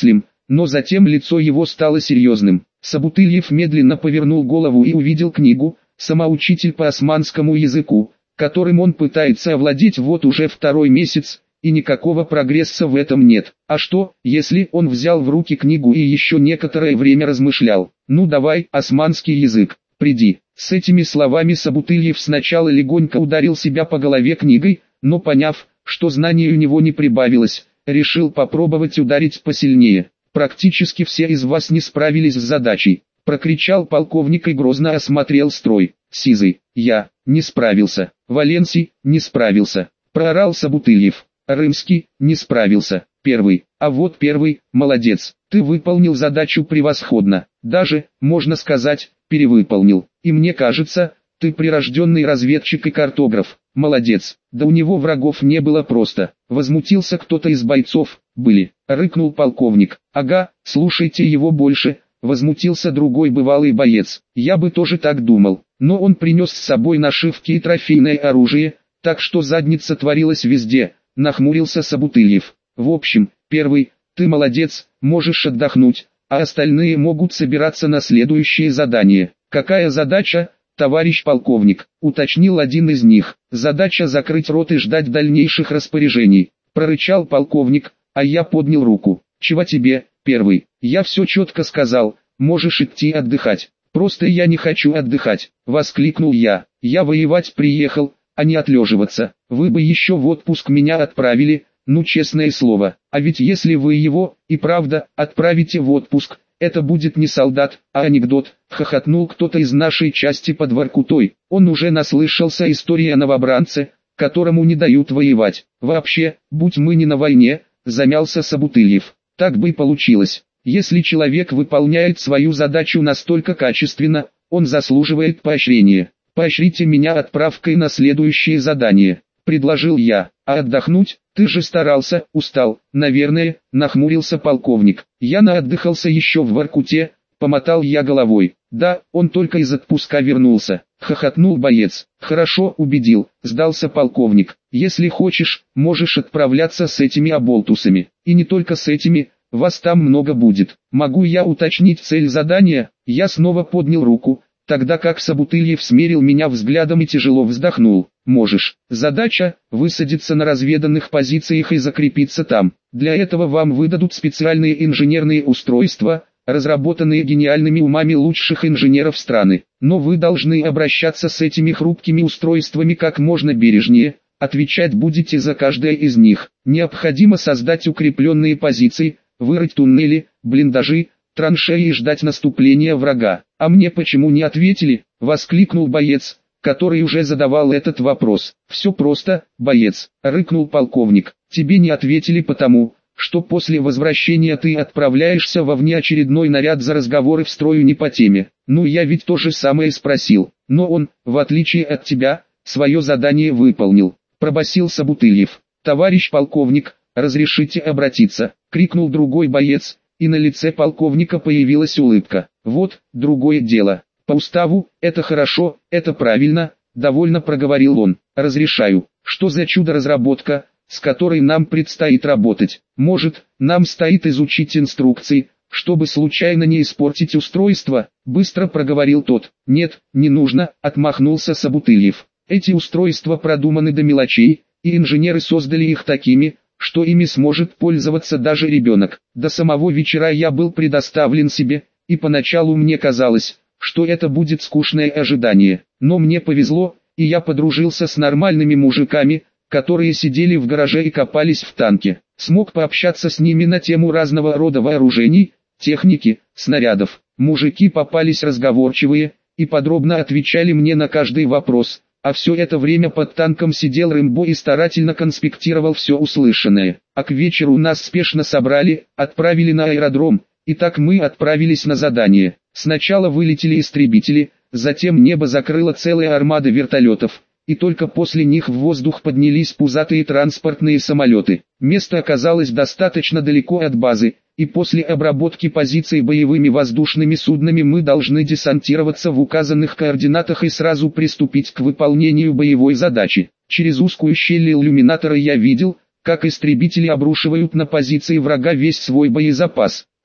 но затем лицо его стало серьезным. Собутыльев медленно повернул голову и увидел книгу «Самоучитель по османскому языку», которым он пытается овладеть вот уже второй месяц, и никакого прогресса в этом нет. А что, если он взял в руки книгу и еще некоторое время размышлял? Ну давай, османский язык, приди. С этими словами Собутыльев сначала легонько ударил себя по голове книгой, но поняв, что знаний у него не прибавилось, решил попробовать ударить посильнее. «Практически все из вас не справились с задачей», — прокричал полковник и грозно осмотрел строй. «Сизый, я, не справился. Валенсий, не справился», — проорал Собутыльев. «Рымский, не справился. Первый, а вот первый, молодец, ты выполнил задачу превосходно, даже, можно сказать, перевыполнил. И мне кажется, ты прирожденный разведчик и картограф, молодец. Да у него врагов не было просто», — возмутился кто-то из бойцов. «Были», — рыкнул полковник. «Ага, слушайте его больше», — возмутился другой бывалый боец. «Я бы тоже так думал, но он принес с собой нашивки и трофейное оружие, так что задница творилась везде», — нахмурился Собутыльев. «В общем, первый, ты молодец, можешь отдохнуть, а остальные могут собираться на следующее задание». «Какая задача, товарищ полковник?» — уточнил один из них. «Задача закрыть рот и ждать дальнейших распоряжений», — прорычал полковник, а я поднял руку. «Чего тебе, первый? Я все четко сказал, можешь идти отдыхать». «Просто я не хочу отдыхать», — воскликнул я. «Я воевать приехал, а не отлеживаться. Вы бы еще в отпуск меня отправили, ну честное слово. А ведь если вы его, и правда, отправите в отпуск, это будет не солдат, а анекдот», — хохотнул кто-то из нашей части под Воркутой. Он уже наслышался истории о новобранце, которому не дают воевать. «Вообще, будь мы не на войне», — замялся Собутыльев. «Так бы и получилось. Если человек выполняет свою задачу настолько качественно, он заслуживает поощрения. Поощрите меня отправкой на следующее задание», — предложил я. «А отдохнуть? Ты же старался, устал, наверное», — нахмурился полковник. «Я наотдыхался еще в Воркуте», — помотал я головой. «Да, он только из отпуска вернулся», — хохотнул боец. «Хорошо, убедил», — сдался полковник. «Если хочешь, можешь отправляться с этими оболтусами. И не только с этими, вас там много будет. Могу я уточнить цель задания?» Я снова поднял руку, тогда как Собутыльев смерил меня взглядом и тяжело вздохнул. «Можешь. Задача – высадиться на разведанных позициях и закрепиться там. Для этого вам выдадут специальные инженерные устройства, разработанные гениальными умами лучших инженеров страны. Но вы должны обращаться с этими хрупкими устройствами как можно бережнее, отвечать будете за каждое из них. Необходимо создать укрепленные позиции, вырыть туннели, блиндажи, траншеи и ждать наступления врага». «А мне почему не ответили?» — воскликнул боец, который уже задавал этот вопрос. «Все просто, боец», — рыкнул полковник. «Тебе не ответили потому, что после возвращения ты отправляешься во внеочередной наряд за разговоры в строю не по теме. Ну я ведь то же самое спросил, но он, в отличие от тебя, свое задание выполнил», — пробасил Собутыльев. «Товарищ полковник, разрешите обратиться?» — крикнул другой боец, и на лице полковника появилась улыбка. «Вот, другое дело. По уставу, это хорошо, это правильно», — довольно проговорил он. «Разрешаю. Что за чудо-разработка, с которой нам предстоит работать? Может, нам стоит изучить инструкции, чтобы случайно не испортить устройство?» — быстро проговорил тот. «Нет, не нужно», — отмахнулся Собутыльев. «Эти устройства продуманы до мелочей, и инженеры создали их такими, что ими сможет пользоваться даже ребенок. До самого вечера я был предоставлен себе, и поначалу мне казалось, что это будет скучное ожидание. Но мне повезло, и я подружился с нормальными мужиками, которые сидели в гараже и копались в танке. Смог пообщаться с ними на тему разного рода вооружений, техники, снарядов. Мужики попались разговорчивые, и подробно отвечали мне на каждый вопрос. А все это время под танком сидел Рэмбо и старательно конспектировал все услышанное. А к вечеру нас спешно собрали, отправили на аэродром, и так мы отправились на задание. Сначала вылетели истребители, затем небо закрыла целая армада вертолетов, и только после них в воздух поднялись пузатые транспортные самолеты. Место оказалось достаточно далеко от базы, и после обработки позиций боевыми воздушными суднами мы должны десантироваться в указанных координатах и сразу приступить к выполнению боевой задачи. Через узкую щель иллюминатора я видел, как истребители обрушивают на позиции врага весь свой боезапас.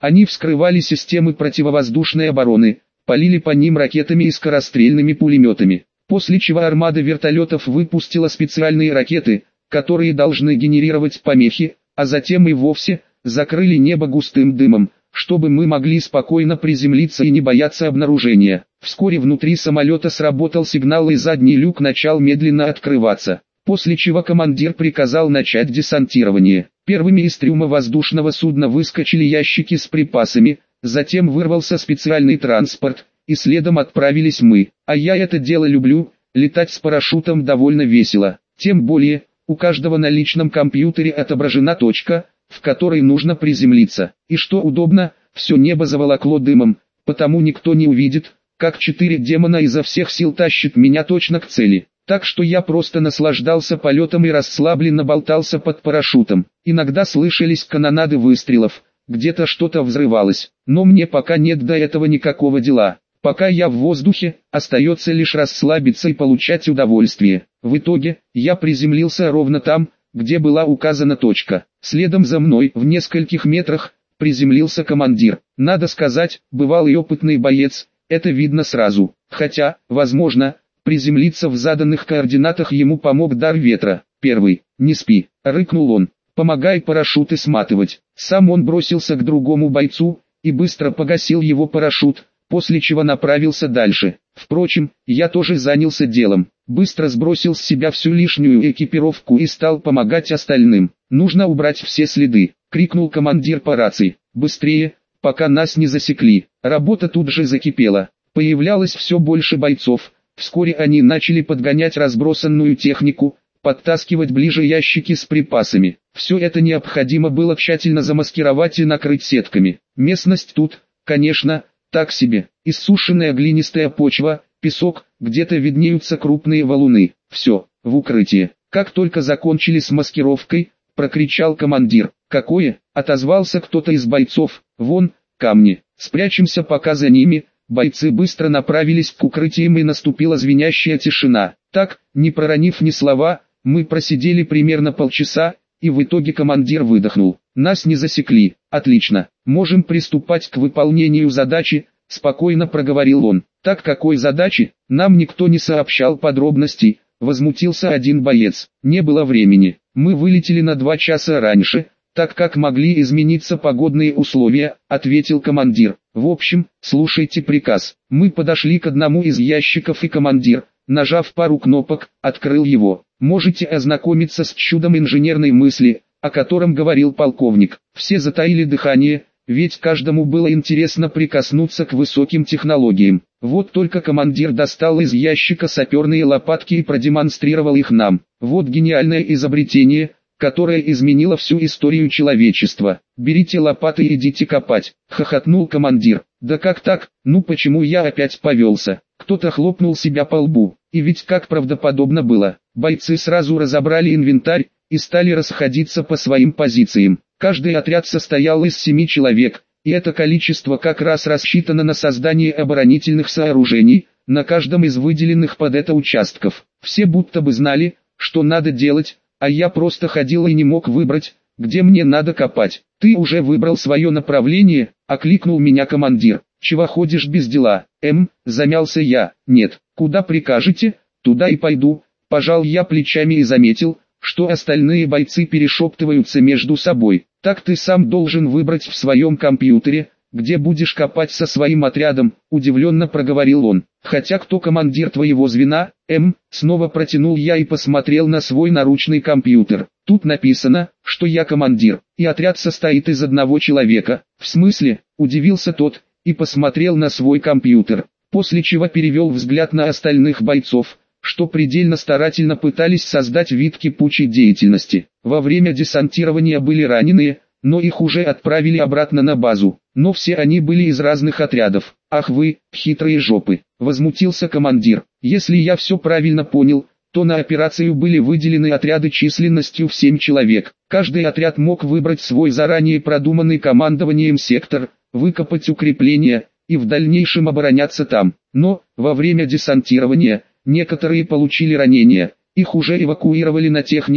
Они вскрывали системы противовоздушной обороны, полили по ним ракетами и скорострельными пулеметами. После чего армада вертолетов выпустила специальные ракеты, которые должны генерировать помехи, а затем и вовсе закрыли небо густым дымом, чтобы мы могли спокойно приземлиться и не бояться обнаружения. Вскоре внутри самолета сработал сигнал и задний люк начал медленно открываться, после чего командир приказал начать десантирование. Первыми из трюма воздушного судна выскочили ящики с припасами, затем вырвался специальный транспорт, и следом отправились мы. А я это дело люблю, летать с парашютом довольно весело, тем более, у каждого на личном компьютере отображена точка, в которой нужно приземлиться. И что удобно, все небо заволокло дымом, потому никто не увидит, как четыре демона изо всех сил тащат меня точно к цели. Так что я просто наслаждался полетом и расслабленно болтался под парашютом. Иногда слышались канонады выстрелов, где-то что-то взрывалось, но мне пока нет до этого никакого дела. Пока я в воздухе, остается лишь расслабиться и получать удовольствие. В итоге, я приземлился ровно там, где была указана точка. Следом за мной, в нескольких метрах, приземлился командир. Надо сказать, бывалый опытный боец, это видно сразу. Хотя, возможно, приземлиться в заданных координатах ему помог дар ветра. Первый, не спи, рыкнул он, помогай парашюты сматывать. Сам он бросился к другому бойцу, и быстро погасил его парашют, после чего направился дальше. Впрочем, я тоже занялся делом, быстро сбросил с себя всю лишнюю экипировку и стал помогать остальным. «Нужно убрать все следы», — крикнул командир по рации. «Быстрее, пока нас не засекли». Работа тут же закипела, появлялось все больше бойцов, вскоре они начали подгонять разбросанную технику, подтаскивать ближе ящики с припасами. Все это необходимо было тщательно замаскировать и накрыть сетками. Местность тут, конечно, так себе, иссушенная глинистая почва, песок, где-то виднеются крупные валуны. Все, в укрытие. Как только закончили с маскировкой, прокричал командир. «Какое?» — отозвался кто-то из бойцов. «Вон, камни, спрячемся пока за ними». Бойцы быстро направились к укрытиям и наступила звенящая тишина. Так, не проронив ни слова, мы просидели примерно полчаса, и в итоге командир выдохнул. «Нас не засекли, отлично, можем приступать к выполнению задачи», — спокойно проговорил он. «Так какой задачи? Нам никто не сообщал подробностей», — возмутился один боец. «Не было времени, мы вылетели на два часа раньше, так как могли измениться погодные условия», — ответил командир. «В общем, слушайте приказ». Мы подошли к одному из ящиков и командир, нажав пару кнопок, открыл его. Можете ознакомиться с чудом инженерной мысли, о котором говорил полковник. Все затаили дыхание, ведь каждому было интересно прикоснуться к высоким технологиям. Вот только командир достал из ящика саперные лопатки и продемонстрировал их нам. Вот гениальное изобретение, которое изменило всю историю человечества. «Берите лопаты и идите копать», — хохотнул командир. «Да как так? Ну почему я опять повелся?» Кто-то хлопнул себя по лбу. И ведь как правдоподобно было. Бойцы сразу разобрали инвентарь и стали расходиться по своим позициям. Каждый отряд состоял из семи человек, и это количество как раз рассчитано на создание оборонительных сооружений, на каждом из выделенных под это участков. Все будто бы знали, что надо делать, а я просто ходил и не мог выбрать, где мне надо копать. «Ты уже выбрал свое направление?» — окликнул меня командир. «Чего ходишь без дела?» «Эм», — замялся я. «Нет, куда прикажете, туда и пойду». Пожал я плечами и заметил, что остальные бойцы перешептываются между собой. «Так ты сам должен выбрать в своем компьютере, где будешь копать со своим отрядом», — удивленно проговорил он. «Хотя кто командир твоего звена?» «Эм», снова протянул я и посмотрел на свой наручный компьютер. Тут написано, что я командир, и отряд состоит из одного человека. «В смысле?» — удивился тот, и посмотрел на свой компьютер, после чего перевел взгляд на остальных бойцов, что предельно старательно пытались создать вид кипучей деятельности. Во время десантирования были раненые, но их уже отправили обратно на базу, но все они были из разных отрядов. «Ах вы, хитрые жопы!» — возмутился командир. «Если я все правильно понял, то на операцию были выделены отряды численностью в семь человек. Каждый отряд мог выбрать свой заранее продуманный командованием сектор, выкопать укрепления и в дальнейшем обороняться там. Но, во время десантирования, некоторые получили ранения, их уже эвакуировали на технике,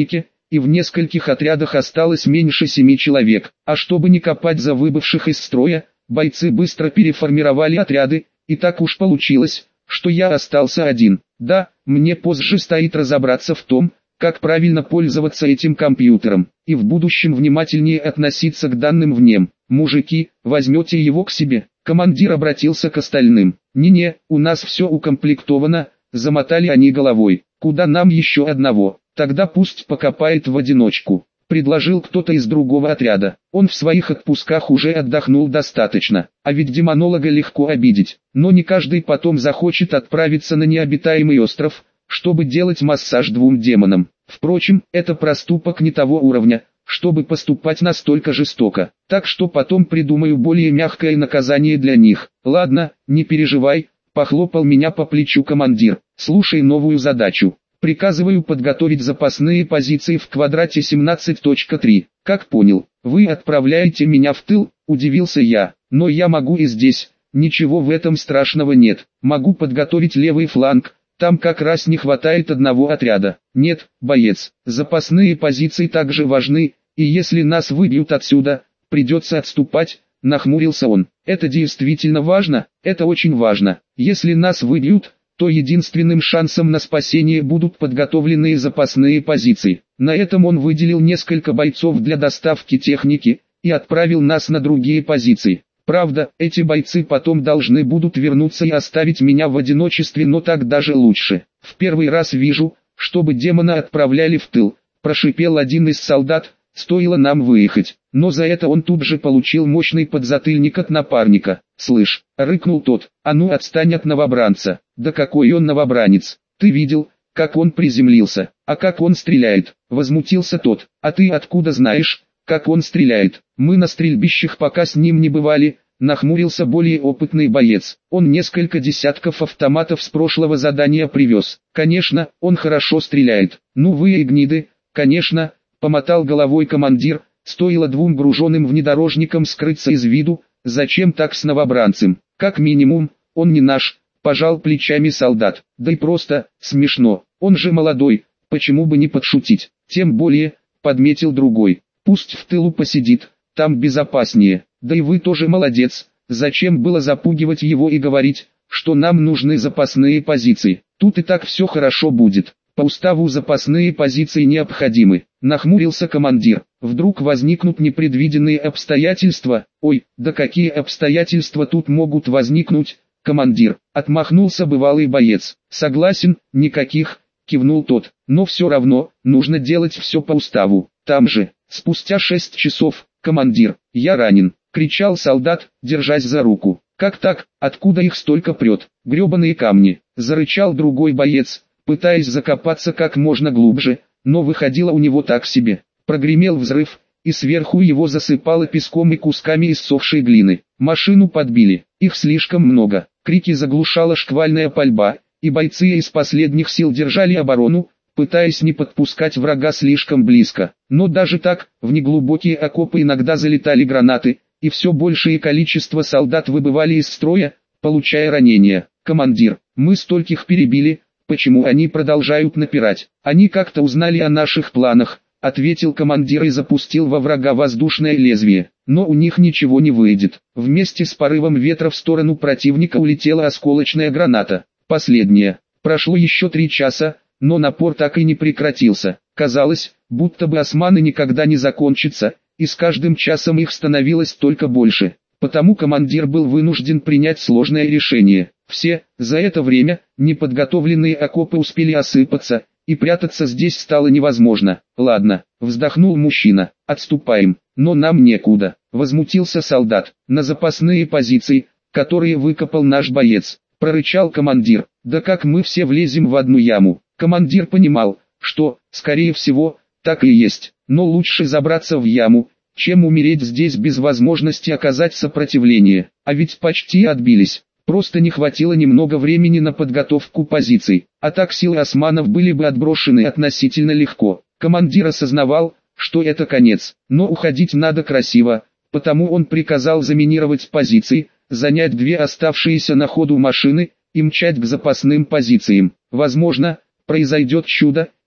и в нескольких отрядах осталось меньше семи человек. А чтобы не копать за выбывших из строя, бойцы быстро переформировали отряды, и так уж получилось, что я остался один. Да, мне позже стоит разобраться в том, как правильно пользоваться этим компьютером, и в будущем внимательнее относиться к данным в нем. Мужики, возьмете его к себе? Командир обратился к остальным. Не-не, у нас все укомплектовано, замотали они головой. Куда нам еще одного? Тогда пусть покопает в одиночку, предложил кто-то из другого отряда. Он в своих отпусках уже отдохнул достаточно, а ведь демонолога легко обидеть. Но не каждый потом захочет отправиться на необитаемый остров, чтобы делать массаж двум демонам. Впрочем, это проступок не того уровня, чтобы поступать настолько жестоко. Так что потом придумаю более мягкое наказание для них. Ладно, не переживай, похлопал меня по плечу командир. Слушай новую задачу. Приказываю подготовить запасные позиции в квадрате семнадцать точка три. Как понял, вы отправляете меня в тыл, удивился я. Но я могу и здесь, ничего в этом страшного нет. Могу подготовить левый фланг, там как раз не хватает одного отряда. Нет, боец, запасные позиции также важны, и если нас выбьют отсюда, придется отступать, нахмурился он. Это действительно важно, это очень важно. Если нас выбьют, то единственным шансом на спасение будут подготовленные запасные позиции. На этом он выделил несколько бойцов для доставки техники и отправил нас на другие позиции. Правда, эти бойцы потом должны будут вернуться и оставить меня в одиночестве, но так даже лучше. В первый раз вижу, чтобы демона отправляли в тыл, прошипел один из солдат, стоило нам выехать. Но за это он тут же получил мощный подзатыльник от напарника. «Слышь», — рыкнул тот, — «а ну отстань от новобранца». «Да какой он новобранец? Ты видел, как он приземлился? А как он стреляет?» Возмутился тот. «А ты откуда знаешь, как он стреляет? Мы на стрельбищах пока с ним не бывали», — нахмурился более опытный боец. «Он несколько десятков автоматов с прошлого задания привез. Конечно, он хорошо стреляет». «Ну вы и гниды, конечно», — помотал головой командир. «Стоило двум груженным внедорожникам скрыться из виду, зачем так с новобранцем? Как минимум, он не наш», — пожал плечами солдат. «Да и просто, смешно, он же молодой, почему бы не подшутить? Тем более», — подметил другой, — «пусть в тылу посидит, там безопаснее. Да и вы тоже молодец, зачем было запугивать его и говорить, что нам нужны запасные позиции? Тут и так все хорошо будет. По уставу запасные позиции необходимы», — нахмурился командир. «Вдруг возникнут непредвиденные обстоятельства?» «Ой, да какие обстоятельства тут могут возникнуть, командир?» — отмахнулся бывалый боец. «Согласен, никаких», — кивнул тот. «Но все равно, нужно делать все по уставу. Там же, спустя шесть часов, командир, я ранен», — кричал солдат, держась за руку. «Как так, откуда их столько прет? Гребаные камни», — зарычал другой боец, пытаясь закопаться как можно глубже, но выходило у него так себе. Прогремел взрыв, и сверху его засыпало песком и кусками иссохшей глины. Машину подбили, их слишком много. Крики заглушала шквальная пальба, и бойцы из последних сил держали оборону, пытаясь не подпускать врага слишком близко. Но даже так, в неглубокие окопы иногда залетали гранаты, и все большее количество солдат выбывали из строя, получая ранения. «Командир, мы стольких перебили, почему они продолжают напирать? Они как-то узнали о наших планах», — ответил командир и запустил во врага воздушное лезвие. «Но у них ничего не выйдет». Вместе с порывом ветра в сторону противника улетела осколочная граната. Последняя. Прошло еще три часа, но напор так и не прекратился. Казалось, будто бы османы никогда не закончатся, и с каждым часом их становилось только больше. Потому командир был вынужден принять сложное решение. Все, за это время, неподготовленные окопы успели осыпаться, и прятаться здесь стало невозможно. «Ладно», — вздохнул мужчина, — «отступаем, но нам некуда», — возмутился солдат. «На запасные позиции, которые выкопал наш боец», — прорычал командир. «Да как мы все влезем в одну яму?» Командир понимал, что, скорее всего, так и есть, но лучше забраться в яму, чем умереть здесь без возможности оказать сопротивление. А ведь почти отбились. Просто не хватило немного времени на подготовку позиций, а так силы османов были бы отброшены относительно легко. Командир осознавал, что это конец, но уходить надо красиво, потому он приказал заминировать позиции, занять две оставшиеся на ходу машины и мчать к запасным позициям. Возможно, произойдет чудо,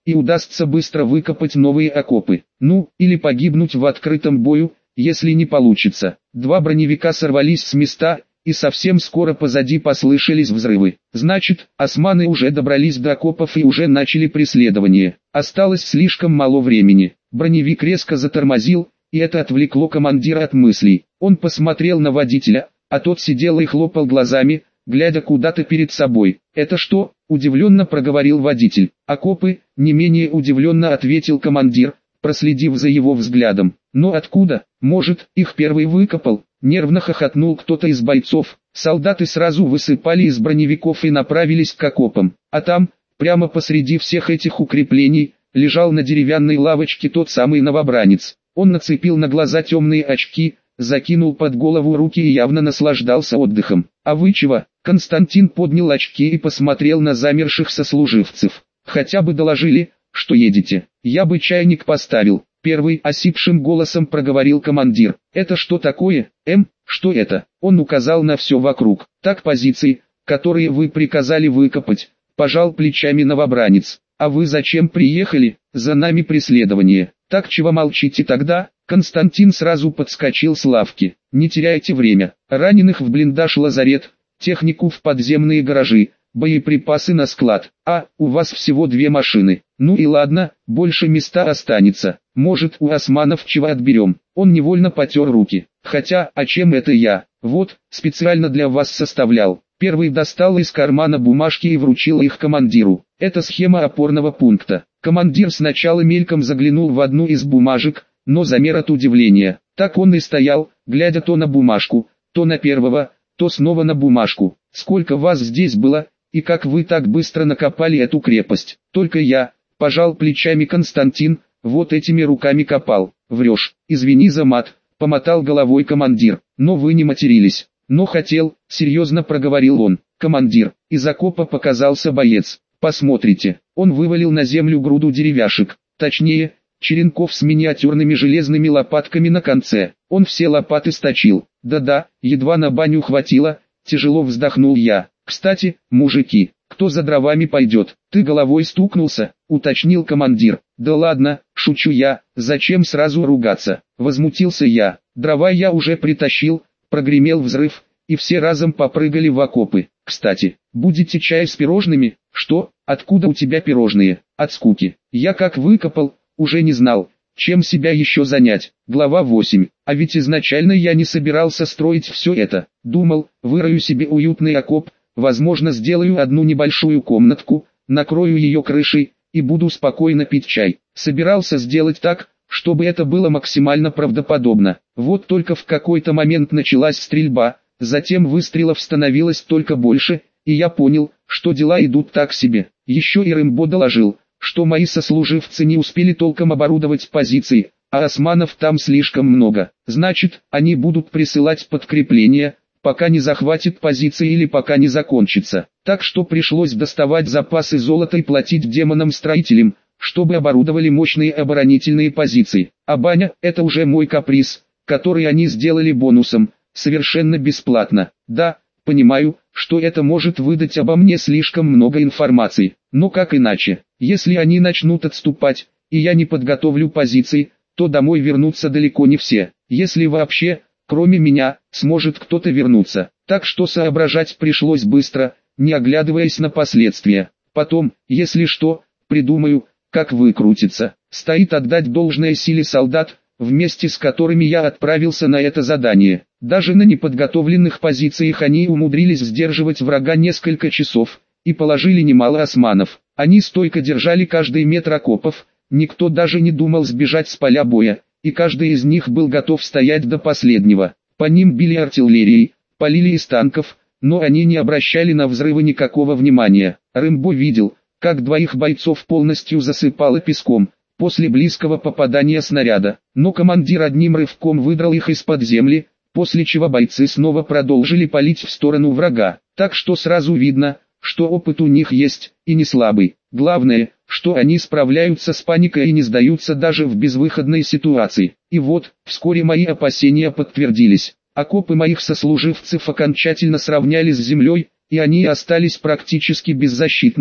и удастся быстро выкопать новые окопы. Ну, или погибнуть в открытом бою, если не получится. Два броневика сорвались с места, и совсем скоро позади послышались взрывы. Значит, османы уже добрались до окопов и уже начали преследование. Осталось слишком мало времени. Броневик резко затормозил, и это отвлекло командира от мыслей. Он посмотрел на водителя, а тот сидел и хлопал глазами, глядя куда-то перед собой. «Это что?» – удивленно проговорил водитель. «Окопы», – не менее удивленно ответил командир, проследив за его взглядом. «Но откуда? Может, их первый выкопал?» Нервно хохотнул кто-то из бойцов. Солдаты сразу высыпали из броневиков и направились к окопам. А там, прямо посреди всех этих укреплений, лежал на деревянной лавочке тот самый новобранец. Он нацепил на глаза темные очки, закинул под голову руки и явно наслаждался отдыхом. «А вы чего?» Константин поднял очки и посмотрел на замерших сослуживцев. «Хотя бы доложили, что едете. Я бы чайник поставил». Первый осипшим голосом проговорил командир. «Это что такое, М? Что это?» Он указал на все вокруг. «Так позиции, которые вы приказали выкопать», пожал плечами новобранец. «А вы зачем приехали? За нами преследование». «Так чего молчите тогда?» Константин сразу подскочил с лавки. «Не теряйте время. Раненых в блиндаж лазарет, технику в подземные гаражи, боеприпасы на склад. А, у вас всего две машины. Ну и ладно, больше места останется. Может, у османов чего отберем». Он невольно потер руки. «Хотя, а чем это я? Вот, специально для вас составлял». Первый достал из кармана бумажки и вручил их командиру. «Это схема опорного пункта». Командир сначала мельком заглянул в одну из бумажек, но замер от удивления. Так он и стоял, глядя то на бумажку, то на первого, то снова на бумажку. «Сколько вас здесь было, и как вы так быстро накопали эту крепость?» «Только я», – пожал плечами Константин, – «вот этими руками копал». «Врешь, извини за мат», – помотал головой командир. «Но вы не матерились». «Но хотел», – серьезно проговорил он. «Командир». Из окопа показался боец. «Посмотрите». Он вывалил на землю груду деревяшек, точнее, черенков с миниатюрными железными лопатками на конце. Он все лопаты сточил. «Да-да, едва на баню хватило», – тяжело вздохнул я. «Кстати, мужики, кто за дровами пойдет?» «Ты головой стукнулся?» – уточнил командир. «Да ладно, шучу я, зачем сразу ругаться?» – возмутился я. «Дрова я уже притащил», – прогремел взрыв, и все разом попрыгали в окопы. «Кстати, будете чай с пирожными?» «Что? Откуда у тебя пирожные?» «От скуки. Я как выкопал, уже не знал, чем себя еще занять». Глава восемь. А ведь изначально я не собирался строить все это. Думал, вырою себе уютный окоп, возможно сделаю одну небольшую комнатку, накрою ее крышей, и буду спокойно пить чай. Собирался сделать так, чтобы это было максимально правдоподобно. Вот только в какой-то момент началась стрельба, затем выстрелов становилось только больше, и я понял, что дела идут так себе. Еще и Рэмбо доложил, что мои сослуживцы не успели толком оборудовать позиции, а османов там слишком много. Значит, они будут присылать подкрепления, пока не захватят позиции или пока не закончится. Так что пришлось доставать запасы золота и платить демонам-строителям, чтобы оборудовали мощные оборонительные позиции. А баня – это уже мой каприз, который они сделали бонусом, совершенно бесплатно. Да, понимаю, что это может выдать обо мне слишком много информации, но как иначе? Если они начнут отступать, и я не подготовлю позиции, то домой вернутся далеко не все. Если вообще, кроме меня, сможет кто-то вернуться. Так что соображать пришлось быстро, не оглядываясь на последствия. Потом, если что, придумаю, как выкрутиться. Стоит отдать должное силе солдат, вместе с которыми я отправился на это задание. Даже на неподготовленных позициях они умудрились сдерживать врага несколько часов, и положили немало османов. Они стойко держали каждый метр окопов, никто даже не думал сбежать с поля боя, и каждый из них был готов стоять до последнего. По ним били артиллерией, полили из танков, но они не обращали на взрывы никакого внимания. Рэмбо видел, как двоих бойцов полностью засыпало песком, после близкого попадания снаряда, но командир одним рывком выдрал их из-под земли, после чего бойцы снова продолжили палить в сторону врага, так что сразу видно, что опыт у них есть, и не слабый. Главное, что они справляются с паникой и не сдаются даже в безвыходной ситуации. И вот, вскоре мои опасения подтвердились. Окопы моих сослуживцев окончательно сравнялись с землей, и они остались практически беззащитны,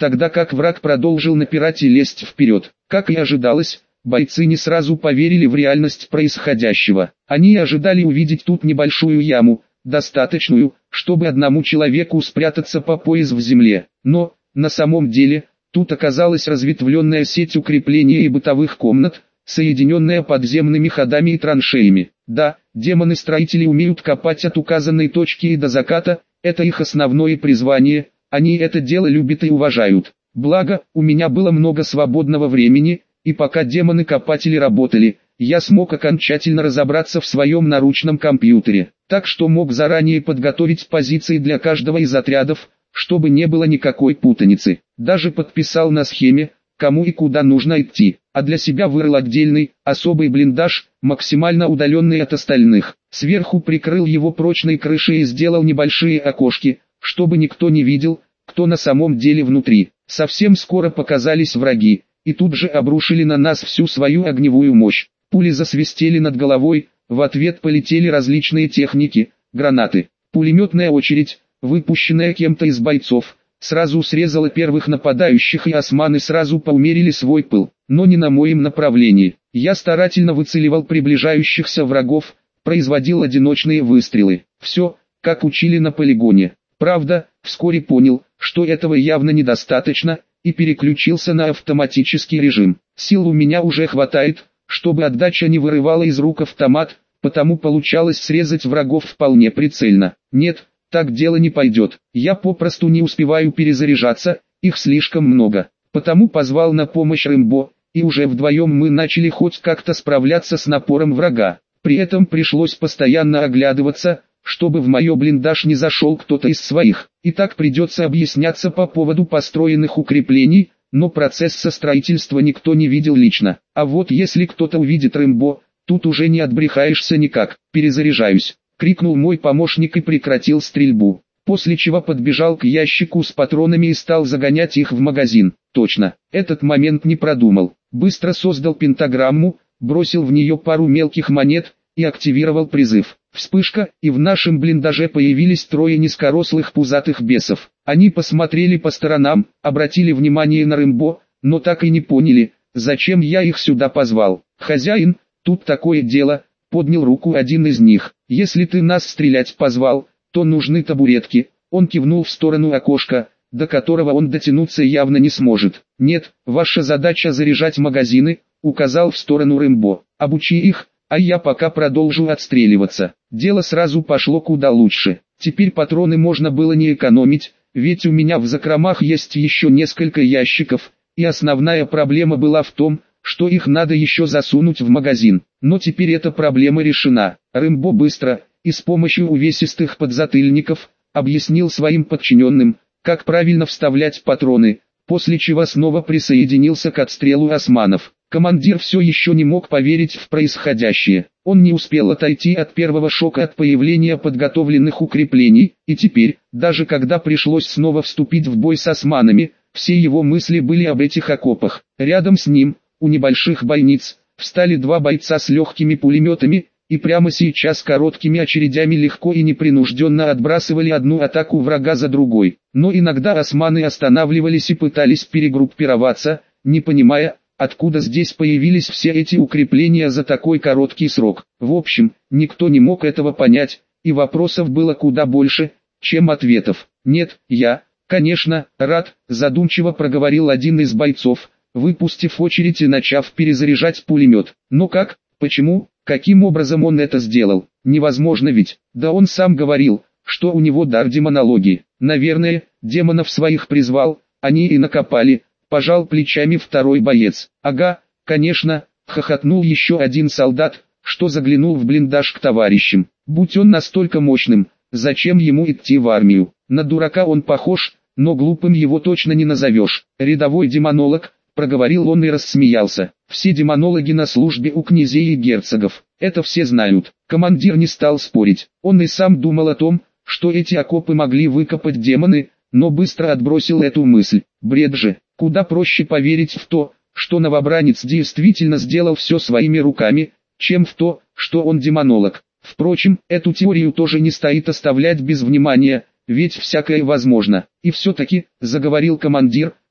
тогда как враг продолжил напирать и лезть вперед. Как и ожидалось, бойцы не сразу поверили в реальность происходящего. Они ожидали увидеть тут небольшую яму, достаточную, чтобы одному человеку спрятаться по пояс в земле. Но, на самом деле, тут оказалась разветвленная сеть укрепления и бытовых комнат, соединенная подземными ходами и траншеями. Да, демоны-строители умеют копать от указанной точки и до заката, это их основное призвание, они это дело любят и уважают. Благо, у меня было много свободного времени, и пока демоны-копатели работали, я смог окончательно разобраться в своем наручном компьютере, так что мог заранее подготовить позиции для каждого из отрядов, чтобы не было никакой путаницы. Даже подписал на схеме, кому и куда нужно идти, а для себя вырыл отдельный, особый блиндаж, максимально удаленный от остальных. Сверху прикрыл его прочной крышей и сделал небольшие окошки, чтобы никто не видел, кто на самом деле внутри. Совсем скоро показались враги, и тут же обрушили на нас всю свою огневую мощь. Пули засвистели над головой, в ответ полетели различные техники, гранаты. Пулеметная очередь, выпущенная кем-то из бойцов, сразу срезала первых нападающих, и османы сразу поумерили свой пыл, но не на моем направлении. Я старательно выцеливал приближающихся врагов, производил одиночные выстрелы. Все, как учили на полигоне. Правда, вскоре понял, что этого явно недостаточно, и переключился на автоматический режим. Сил у меня уже хватает, чтобы отдача не вырывала из рук автомат, потому получалось срезать врагов вполне прицельно. Нет, так дело не пойдет. Я попросту не успеваю перезаряжаться, их слишком много. Потому позвал на помощь Рэмбо, и уже вдвоем мы начали хоть как-то справляться с напором врага. При этом пришлось постоянно оглядываться, чтобы в мое блиндаж не зашел кто-то из своих. И так придется объясняться по поводу построенных укреплений, но процесс со строительства никто не видел лично. А вот если кто-то увидит Рэмбо, тут уже не отбрехаешься никак. «Перезаряжаюсь», — крикнул мой помощник и прекратил стрельбу. После чего подбежал к ящику с патронами и стал загонять их в магазин. Точно, этот момент не продумал. Быстро создал пентаграмму, бросил в нее пару мелких монет и активировал призыв. Вспышка, и в нашем блиндаже появились трое низкорослых пузатых бесов. Они посмотрели по сторонам, обратили внимание на Рэмбо, но так и не поняли, зачем я их сюда позвал. «Хозяин, тут такое дело», — поднял руку один из них. «Если ты нас стрелять позвал, то нужны табуретки». Он кивнул в сторону окошка, до которого он дотянуться явно не сможет. «Нет, ваша задача заряжать магазины», — указал в сторону Рэмбо. «Обучи их, а я пока продолжу отстреливаться». Дело сразу пошло куда лучше. Теперь патроны можно было не экономить, ведь у меня в закромах есть еще несколько ящиков, и основная проблема была в том, что их надо еще засунуть в магазин. Но теперь эта проблема решена. Рэмбо быстро, и с помощью увесистых подзатыльников, объяснил своим подчиненным, как правильно вставлять патроны, после чего снова присоединился к отстрелу османов. Командир все еще не мог поверить в происходящее. Он не успел отойти от первого шока от появления подготовленных укреплений, и теперь, даже когда пришлось снова вступить в бой с османами, все его мысли были об этих окопах. Рядом с ним, у небольших бойниц, встали два бойца с легкими пулеметами, и прямо сейчас короткими очередями легко и непринужденно отбрасывали одну атаку врага за другой. Но иногда османы останавливались и пытались перегруппироваться, не понимая, откуда здесь появились все эти укрепления за такой короткий срок. В общем, никто не мог этого понять, и вопросов было куда больше, чем ответов. «Нет, я, конечно, рад», — задумчиво проговорил один из бойцов, выпустив очередь и начав перезаряжать пулемет. «Но как, почему, каким образом он это сделал? Невозможно ведь. Да он сам говорил, что у него дар демонологии. Наверное, демонов своих призвал, они и накопали». Пожал плечами второй боец. «Ага, конечно», — хохотнул еще один солдат, что заглянул в блиндаж к товарищам. «Будь он настолько мощным, зачем ему идти в армию? На дурака он похож, но глупым его точно не назовешь. Рядовой демонолог», — проговорил он и рассмеялся. «Все демонологи на службе у князей и герцогов, это все знают». Командир не стал спорить. Он и сам думал о том, что эти окопы могли выкопать демоны, но быстро отбросил эту мысль. Бред же. Куда проще поверить в то, что новобранец действительно сделал все своими руками, чем в то, что он демонолог. Впрочем, эту теорию тоже не стоит оставлять без внимания, ведь всякое возможно. И все-таки, заговорил командир,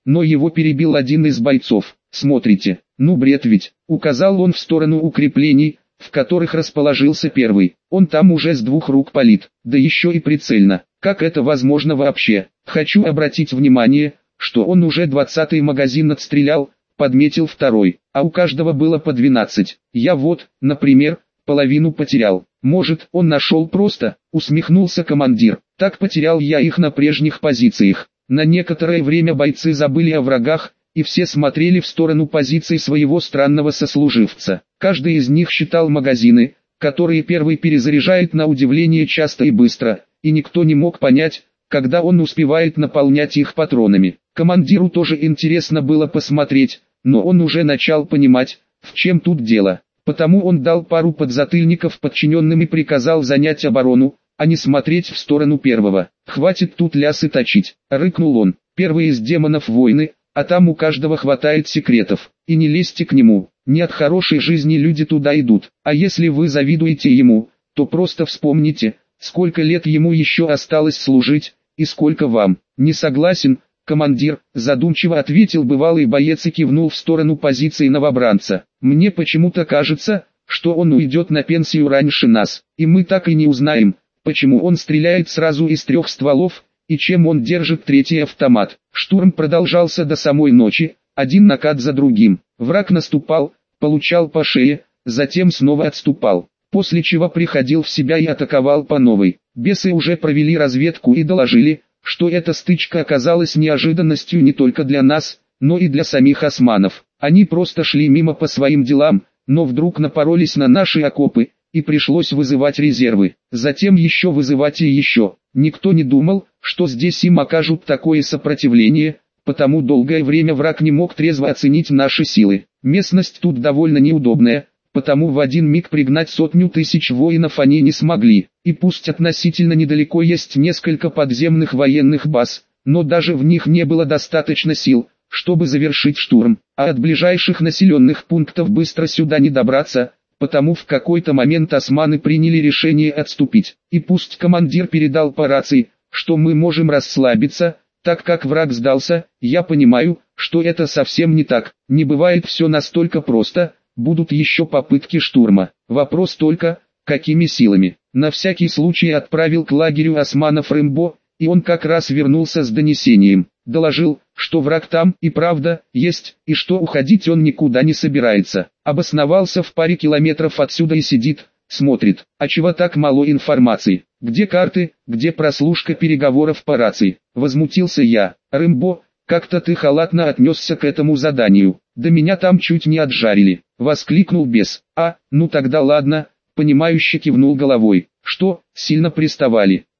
но его перебил один из бойцов. «Смотрите, ну бред ведь», — указал он в сторону укреплений, в которых расположился первый. «Он там уже с двух рук палит, да еще и прицельно. Как это возможно вообще? Хочу обратить внимание, что он уже двадцатый магазин отстрелял», — подметил второй, «а у каждого было по двенадцать. Я вот, например, половину потерял». «Может, он нашел просто», — усмехнулся командир. «Так потерял я их на прежних позициях». На некоторое время бойцы забыли о врагах, и все смотрели в сторону позиций своего странного сослуживца. Каждый из них считал магазины, которые первый перезаряжает на удивление часто и быстро, и никто не мог понять, когда он успевает наполнять их патронами. Командиру тоже интересно было посмотреть, но он уже начал понимать, в чем тут дело. Потому он дал пару подзатыльников подчиненным и приказал занять оборону, а не смотреть в сторону первого. «Хватит тут лясы точить», — рыкнул он. «Первый из демонов войны, а там у каждого хватает секретов. И не лезьте к нему, не от хорошей жизни люди туда идут. А если вы завидуете ему, то просто вспомните, сколько лет ему еще осталось служить, и сколько вам». «Не согласен, командир», — задумчиво ответил бывалый боец и кивнул в сторону позиции новобранца. «Мне почему-то кажется, что он уйдет на пенсию раньше нас, и мы так и не узнаем, почему он стреляет сразу из трех стволов, и чем он держит третий автомат». Штурм продолжался до самой ночи, один накат за другим. Враг наступал, получал по шее, затем снова отступал, после чего приходил в себя и атаковал по новой. Бесы уже провели разведку и доложили, что эта стычка оказалась неожиданностью не только для нас, но и для самих османов. Они просто шли мимо по своим делам, но вдруг напоролись на наши окопы, и пришлось вызывать резервы, затем еще вызывать и еще. Никто не думал, что здесь им окажут такое сопротивление, потому долгое время враг не мог трезво оценить наши силы. Местность тут довольно неудобная, потому в один миг пригнать сотню тысяч воинов они не смогли. И пусть относительно недалеко есть несколько подземных военных баз, но даже в них не было достаточно сил, чтобы завершить штурм, а от ближайших населенных пунктов быстро сюда не добраться, потому в какой-то момент османы приняли решение отступить. И пусть командир передал по рации, что мы можем расслабиться, так как враг сдался, я понимаю, что это совсем не так, не бывает все настолько просто, будут еще попытки штурма. Вопрос только, какими силами. На всякий случай отправил к лагерю османов Рэмбо, и он как раз вернулся с донесением. Доложил, что враг там и правда есть, и что уходить он никуда не собирается. Обосновался в паре километров отсюда и сидит, смотрит. А чего так мало информации? Где карты, где прослушка переговоров по рации? Возмутился я. Рэмбо, как-то ты халатно отнесся к этому заданию. Да меня там чуть не отжарили. Воскликнул бес. А, ну тогда ладно, понимающе кивнул головой. Что, сильно приставали?